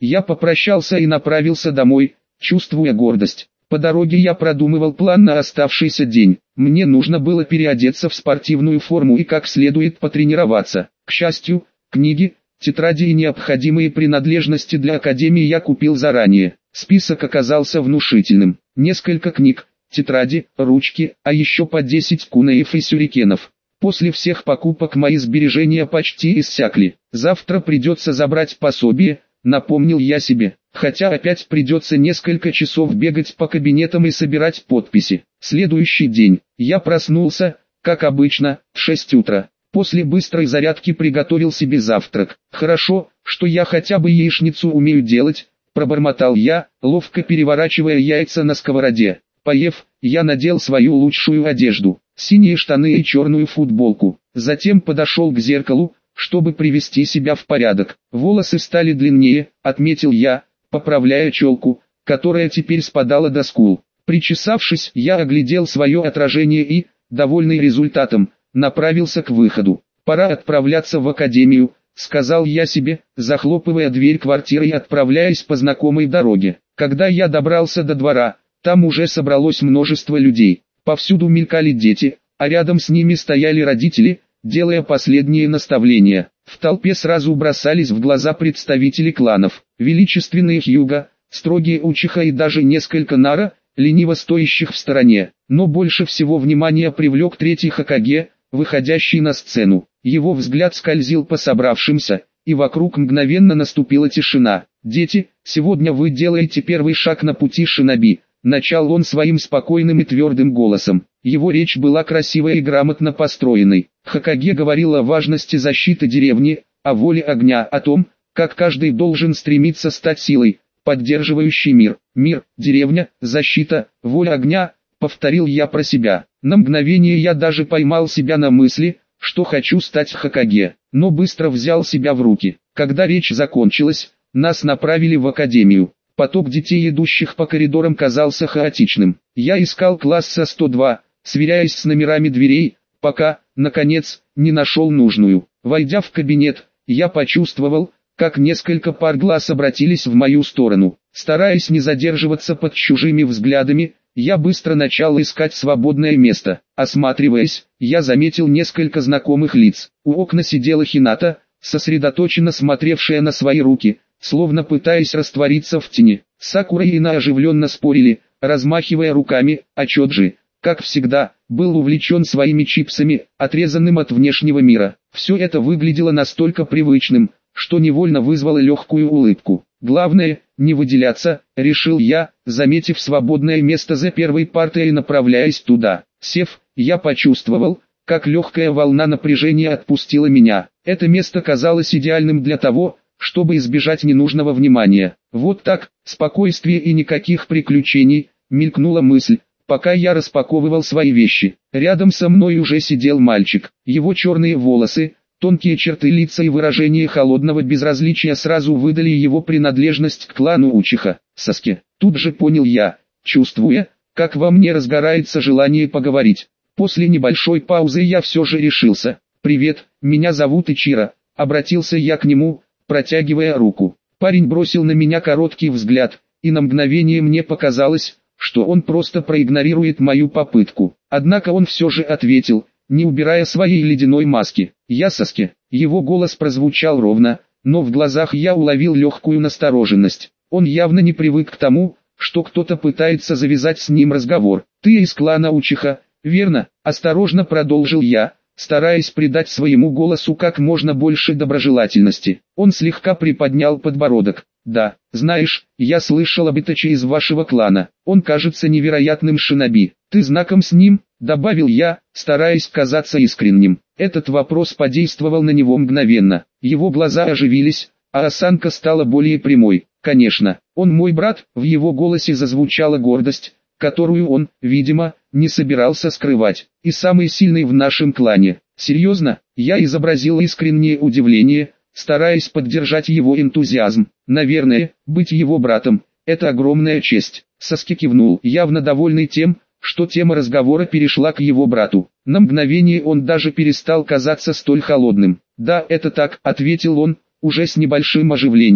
Я попрощался и направился домой, чувствуя гордость. По дороге я продумывал план на оставшийся день. Мне нужно было переодеться в спортивную форму и как следует потренироваться. К счастью, книги, тетради и необходимые принадлежности для академии я купил заранее. Список оказался внушительным. Несколько книг, тетради, ручки, а еще по десять кунеев и сюрикенов. После всех покупок мои сбережения почти иссякли. Завтра придется забрать пособие, напомнил я себе. Хотя опять придется несколько часов бегать по кабинетам и собирать подписи. Следующий день. Я проснулся, как обычно, в шесть утра. После быстрой зарядки приготовил себе завтрак. Хорошо, что я хотя бы яичницу умею делать, пробормотал я, ловко переворачивая яйца на сковороде. Поев, я надел свою лучшую одежду, синие штаны и черную футболку. Затем подошел к зеркалу, чтобы привести себя в порядок. Волосы стали длиннее, отметил я, поправляя челку, которая теперь спадала до скул. Причесавшись, я оглядел свое отражение и, довольный результатом, направился к выходу. Пора отправляться в академию, сказал я себе, захлопывая дверь квартиры и отправляясь по знакомой дороге. Когда я добрался до двора, там уже собралось множество людей. Повсюду мелькали дети, а рядом с ними стояли родители, делая последние наставления. В толпе сразу бросались в глаза представители кланов, величественные Хьюга, строгие Учиха и даже несколько Нара, лениво стоящих в стороне. Но больше всего внимания привлек третий Хокаге, выходящий на сцену. Его взгляд скользил по собравшимся, и вокруг мгновенно наступила тишина. «Дети, сегодня вы делаете первый шаг на пути шиноби», начал он своим спокойным и твердым голосом. Его речь была красивой и грамотно построенной. Хокаге говорил о важности защиты деревни, о воле огня, о том, как каждый должен стремиться стать силой, поддерживающей мир. Мир, деревня, защита, воля огня, повторил я про себя. На мгновение я даже поймал себя на мысли, что хочу стать Хокаге, но быстро взял себя в руки. Когда речь закончилась, нас направили в академию. Поток детей, идущих по коридорам, казался хаотичным. Я искал класса сто два, сверяясь с номерами дверей, пока, наконец, не нашел нужную. Войдя в кабинет, я почувствовал, как несколько пар глаз обратились в мою сторону. Стараясь не задерживаться под чужими взглядами, я быстро начал искать свободное место. Осматриваясь, я заметил несколько знакомых лиц. У окна сидела Хината, сосредоточенно смотревшая на свои руки, словно пытаясь раствориться в тени. Сакура и Ина оживленно спорили, размахивая руками, а Чоджи, как всегда, был увлечен своими чипсами, отрезанным от внешнего мира. Все это выглядело настолько привычным, что невольно вызвало легкую улыбку. Главное, не выделяться, решил я, заметив свободное место за первой партой и направляясь туда. Сев, я почувствовал, как легкая волна напряжения отпустила меня. Это место казалось идеальным для того, чтобы избежать ненужного внимания. Вот так, спокойствие и никаких приключений, мелькнула мысль, пока я распаковывал свои вещи. Рядом со мной уже сидел мальчик. Его черные волосы, тонкие черты лица и выражение холодного безразличия сразу выдали его принадлежность к клану Учиха. Саске. Тут же понял я, чувствуя, как во мне разгорается желание поговорить. После небольшой паузы я все же решился. «Привет, меня зовут Ичиро», — обратился я к нему, протягивая руку. Парень бросил на меня короткий взгляд, и на мгновение мне показалось, что он просто проигнорирует мою попытку. Однако он все же ответил, не убирая своей ледяной маски. «Я Саске». Его голос прозвучал ровно, но в глазах я уловил легкую настороженность. Он явно не привык к тому, что кто-то пытается завязать с ним разговор. «Ты из клана Учиха, верно?» – осторожно продолжил я, стараясь придать своему голосу как можно больше доброжелательности. Он слегка приподнял подбородок. «Да, знаешь, я слышал об Итаче из вашего клана. Он кажется невероятным шиноби. Ты знаком с ним?» – добавил я, стараясь казаться искренним. Этот вопрос подействовал на него мгновенно. Его глаза оживились, а осанка стала более прямой. «Конечно, он мой брат», – в его голосе зазвучала гордость, которую он, видимо, не собирался скрывать, и самый сильный в нашем клане. «Серьезно?» – я изобразил искреннее удивление, стараясь поддержать его энтузиазм. «Наверное, быть его братом – это огромная честь». Саске кивнул, явно довольный тем, что тема разговора перешла к его брату. На мгновение он даже перестал казаться столь холодным. «Да, это так», – ответил он, уже с небольшим оживлением.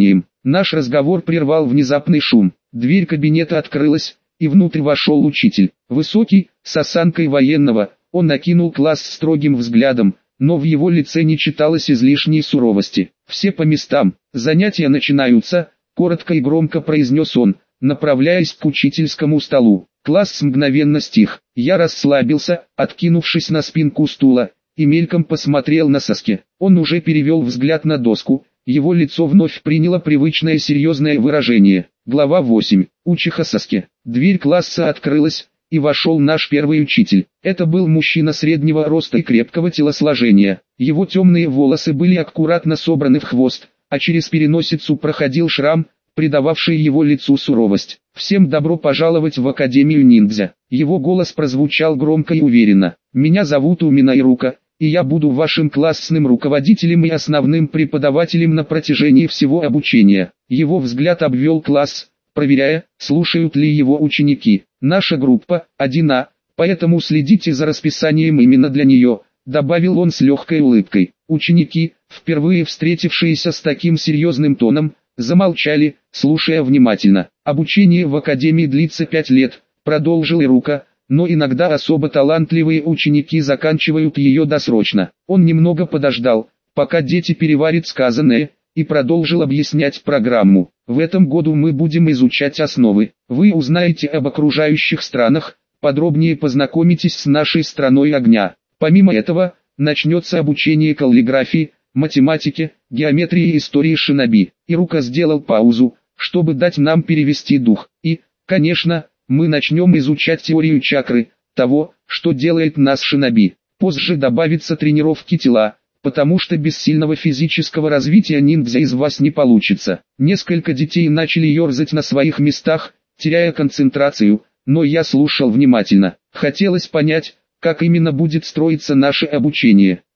Наш разговор прервал внезапный шум. Дверь кабинета открылась, и внутрь вошел учитель. Высокий, с осанкой военного, он накинул класс строгим взглядом, но в его лице не читалось излишней суровости. «Все по местам, занятия начинаются», — коротко и громко произнес он, направляясь к учительскому столу. Класс мгновенно стих. Я расслабился, откинувшись на спинку стула, и мельком посмотрел на Саски. Он уже перевел взгляд на доску, его лицо вновь приняло привычное серьезное выражение. Глава восемь. Учиха Саски. Дверь класса открылась, и вошел наш первый учитель. Это был мужчина среднего роста и крепкого телосложения. Его темные волосы были аккуратно собраны в хвост, а через переносицу проходил шрам, придававший его лицу суровость. «Всем добро пожаловать в Академию ниндзя». Его голос прозвучал громко и уверенно. «Меня зовут Умина Ирука, и я буду вашим классным руководителем и основным преподавателем на протяжении всего обучения». Его взгляд обвел класс, проверяя, слушают ли его ученики. «Наша группа – один А, поэтому следите за расписанием именно для нее», – добавил он с легкой улыбкой. Ученики, впервые встретившиеся с таким серьезным тоном, замолчали, слушая внимательно. «Обучение в академии длится пять лет», – продолжил Ирука, «но иногда особо талантливые ученики заканчивают ее досрочно». Он немного подождал, пока дети переварят сказанное, и продолжил объяснять программу. «В этом году мы будем изучать основы. Вы узнаете об окружающих странах, подробнее познакомитесь с нашей страной огня. Помимо этого, начнется обучение каллиграфии, математике, геометрии и истории шиноби». Ирука сделал паузу, чтобы дать нам перевести дух. «И, конечно, мы начнем изучать теорию чакры, того, что делает нас шиноби. Позже добавятся тренировки тела, потому что без сильного физического развития ниндзя из вас не получится». Несколько детей начали ерзать на своих местах, теряя концентрацию, но я слушал внимательно. Хотелось понять, как именно будет строиться наше обучение.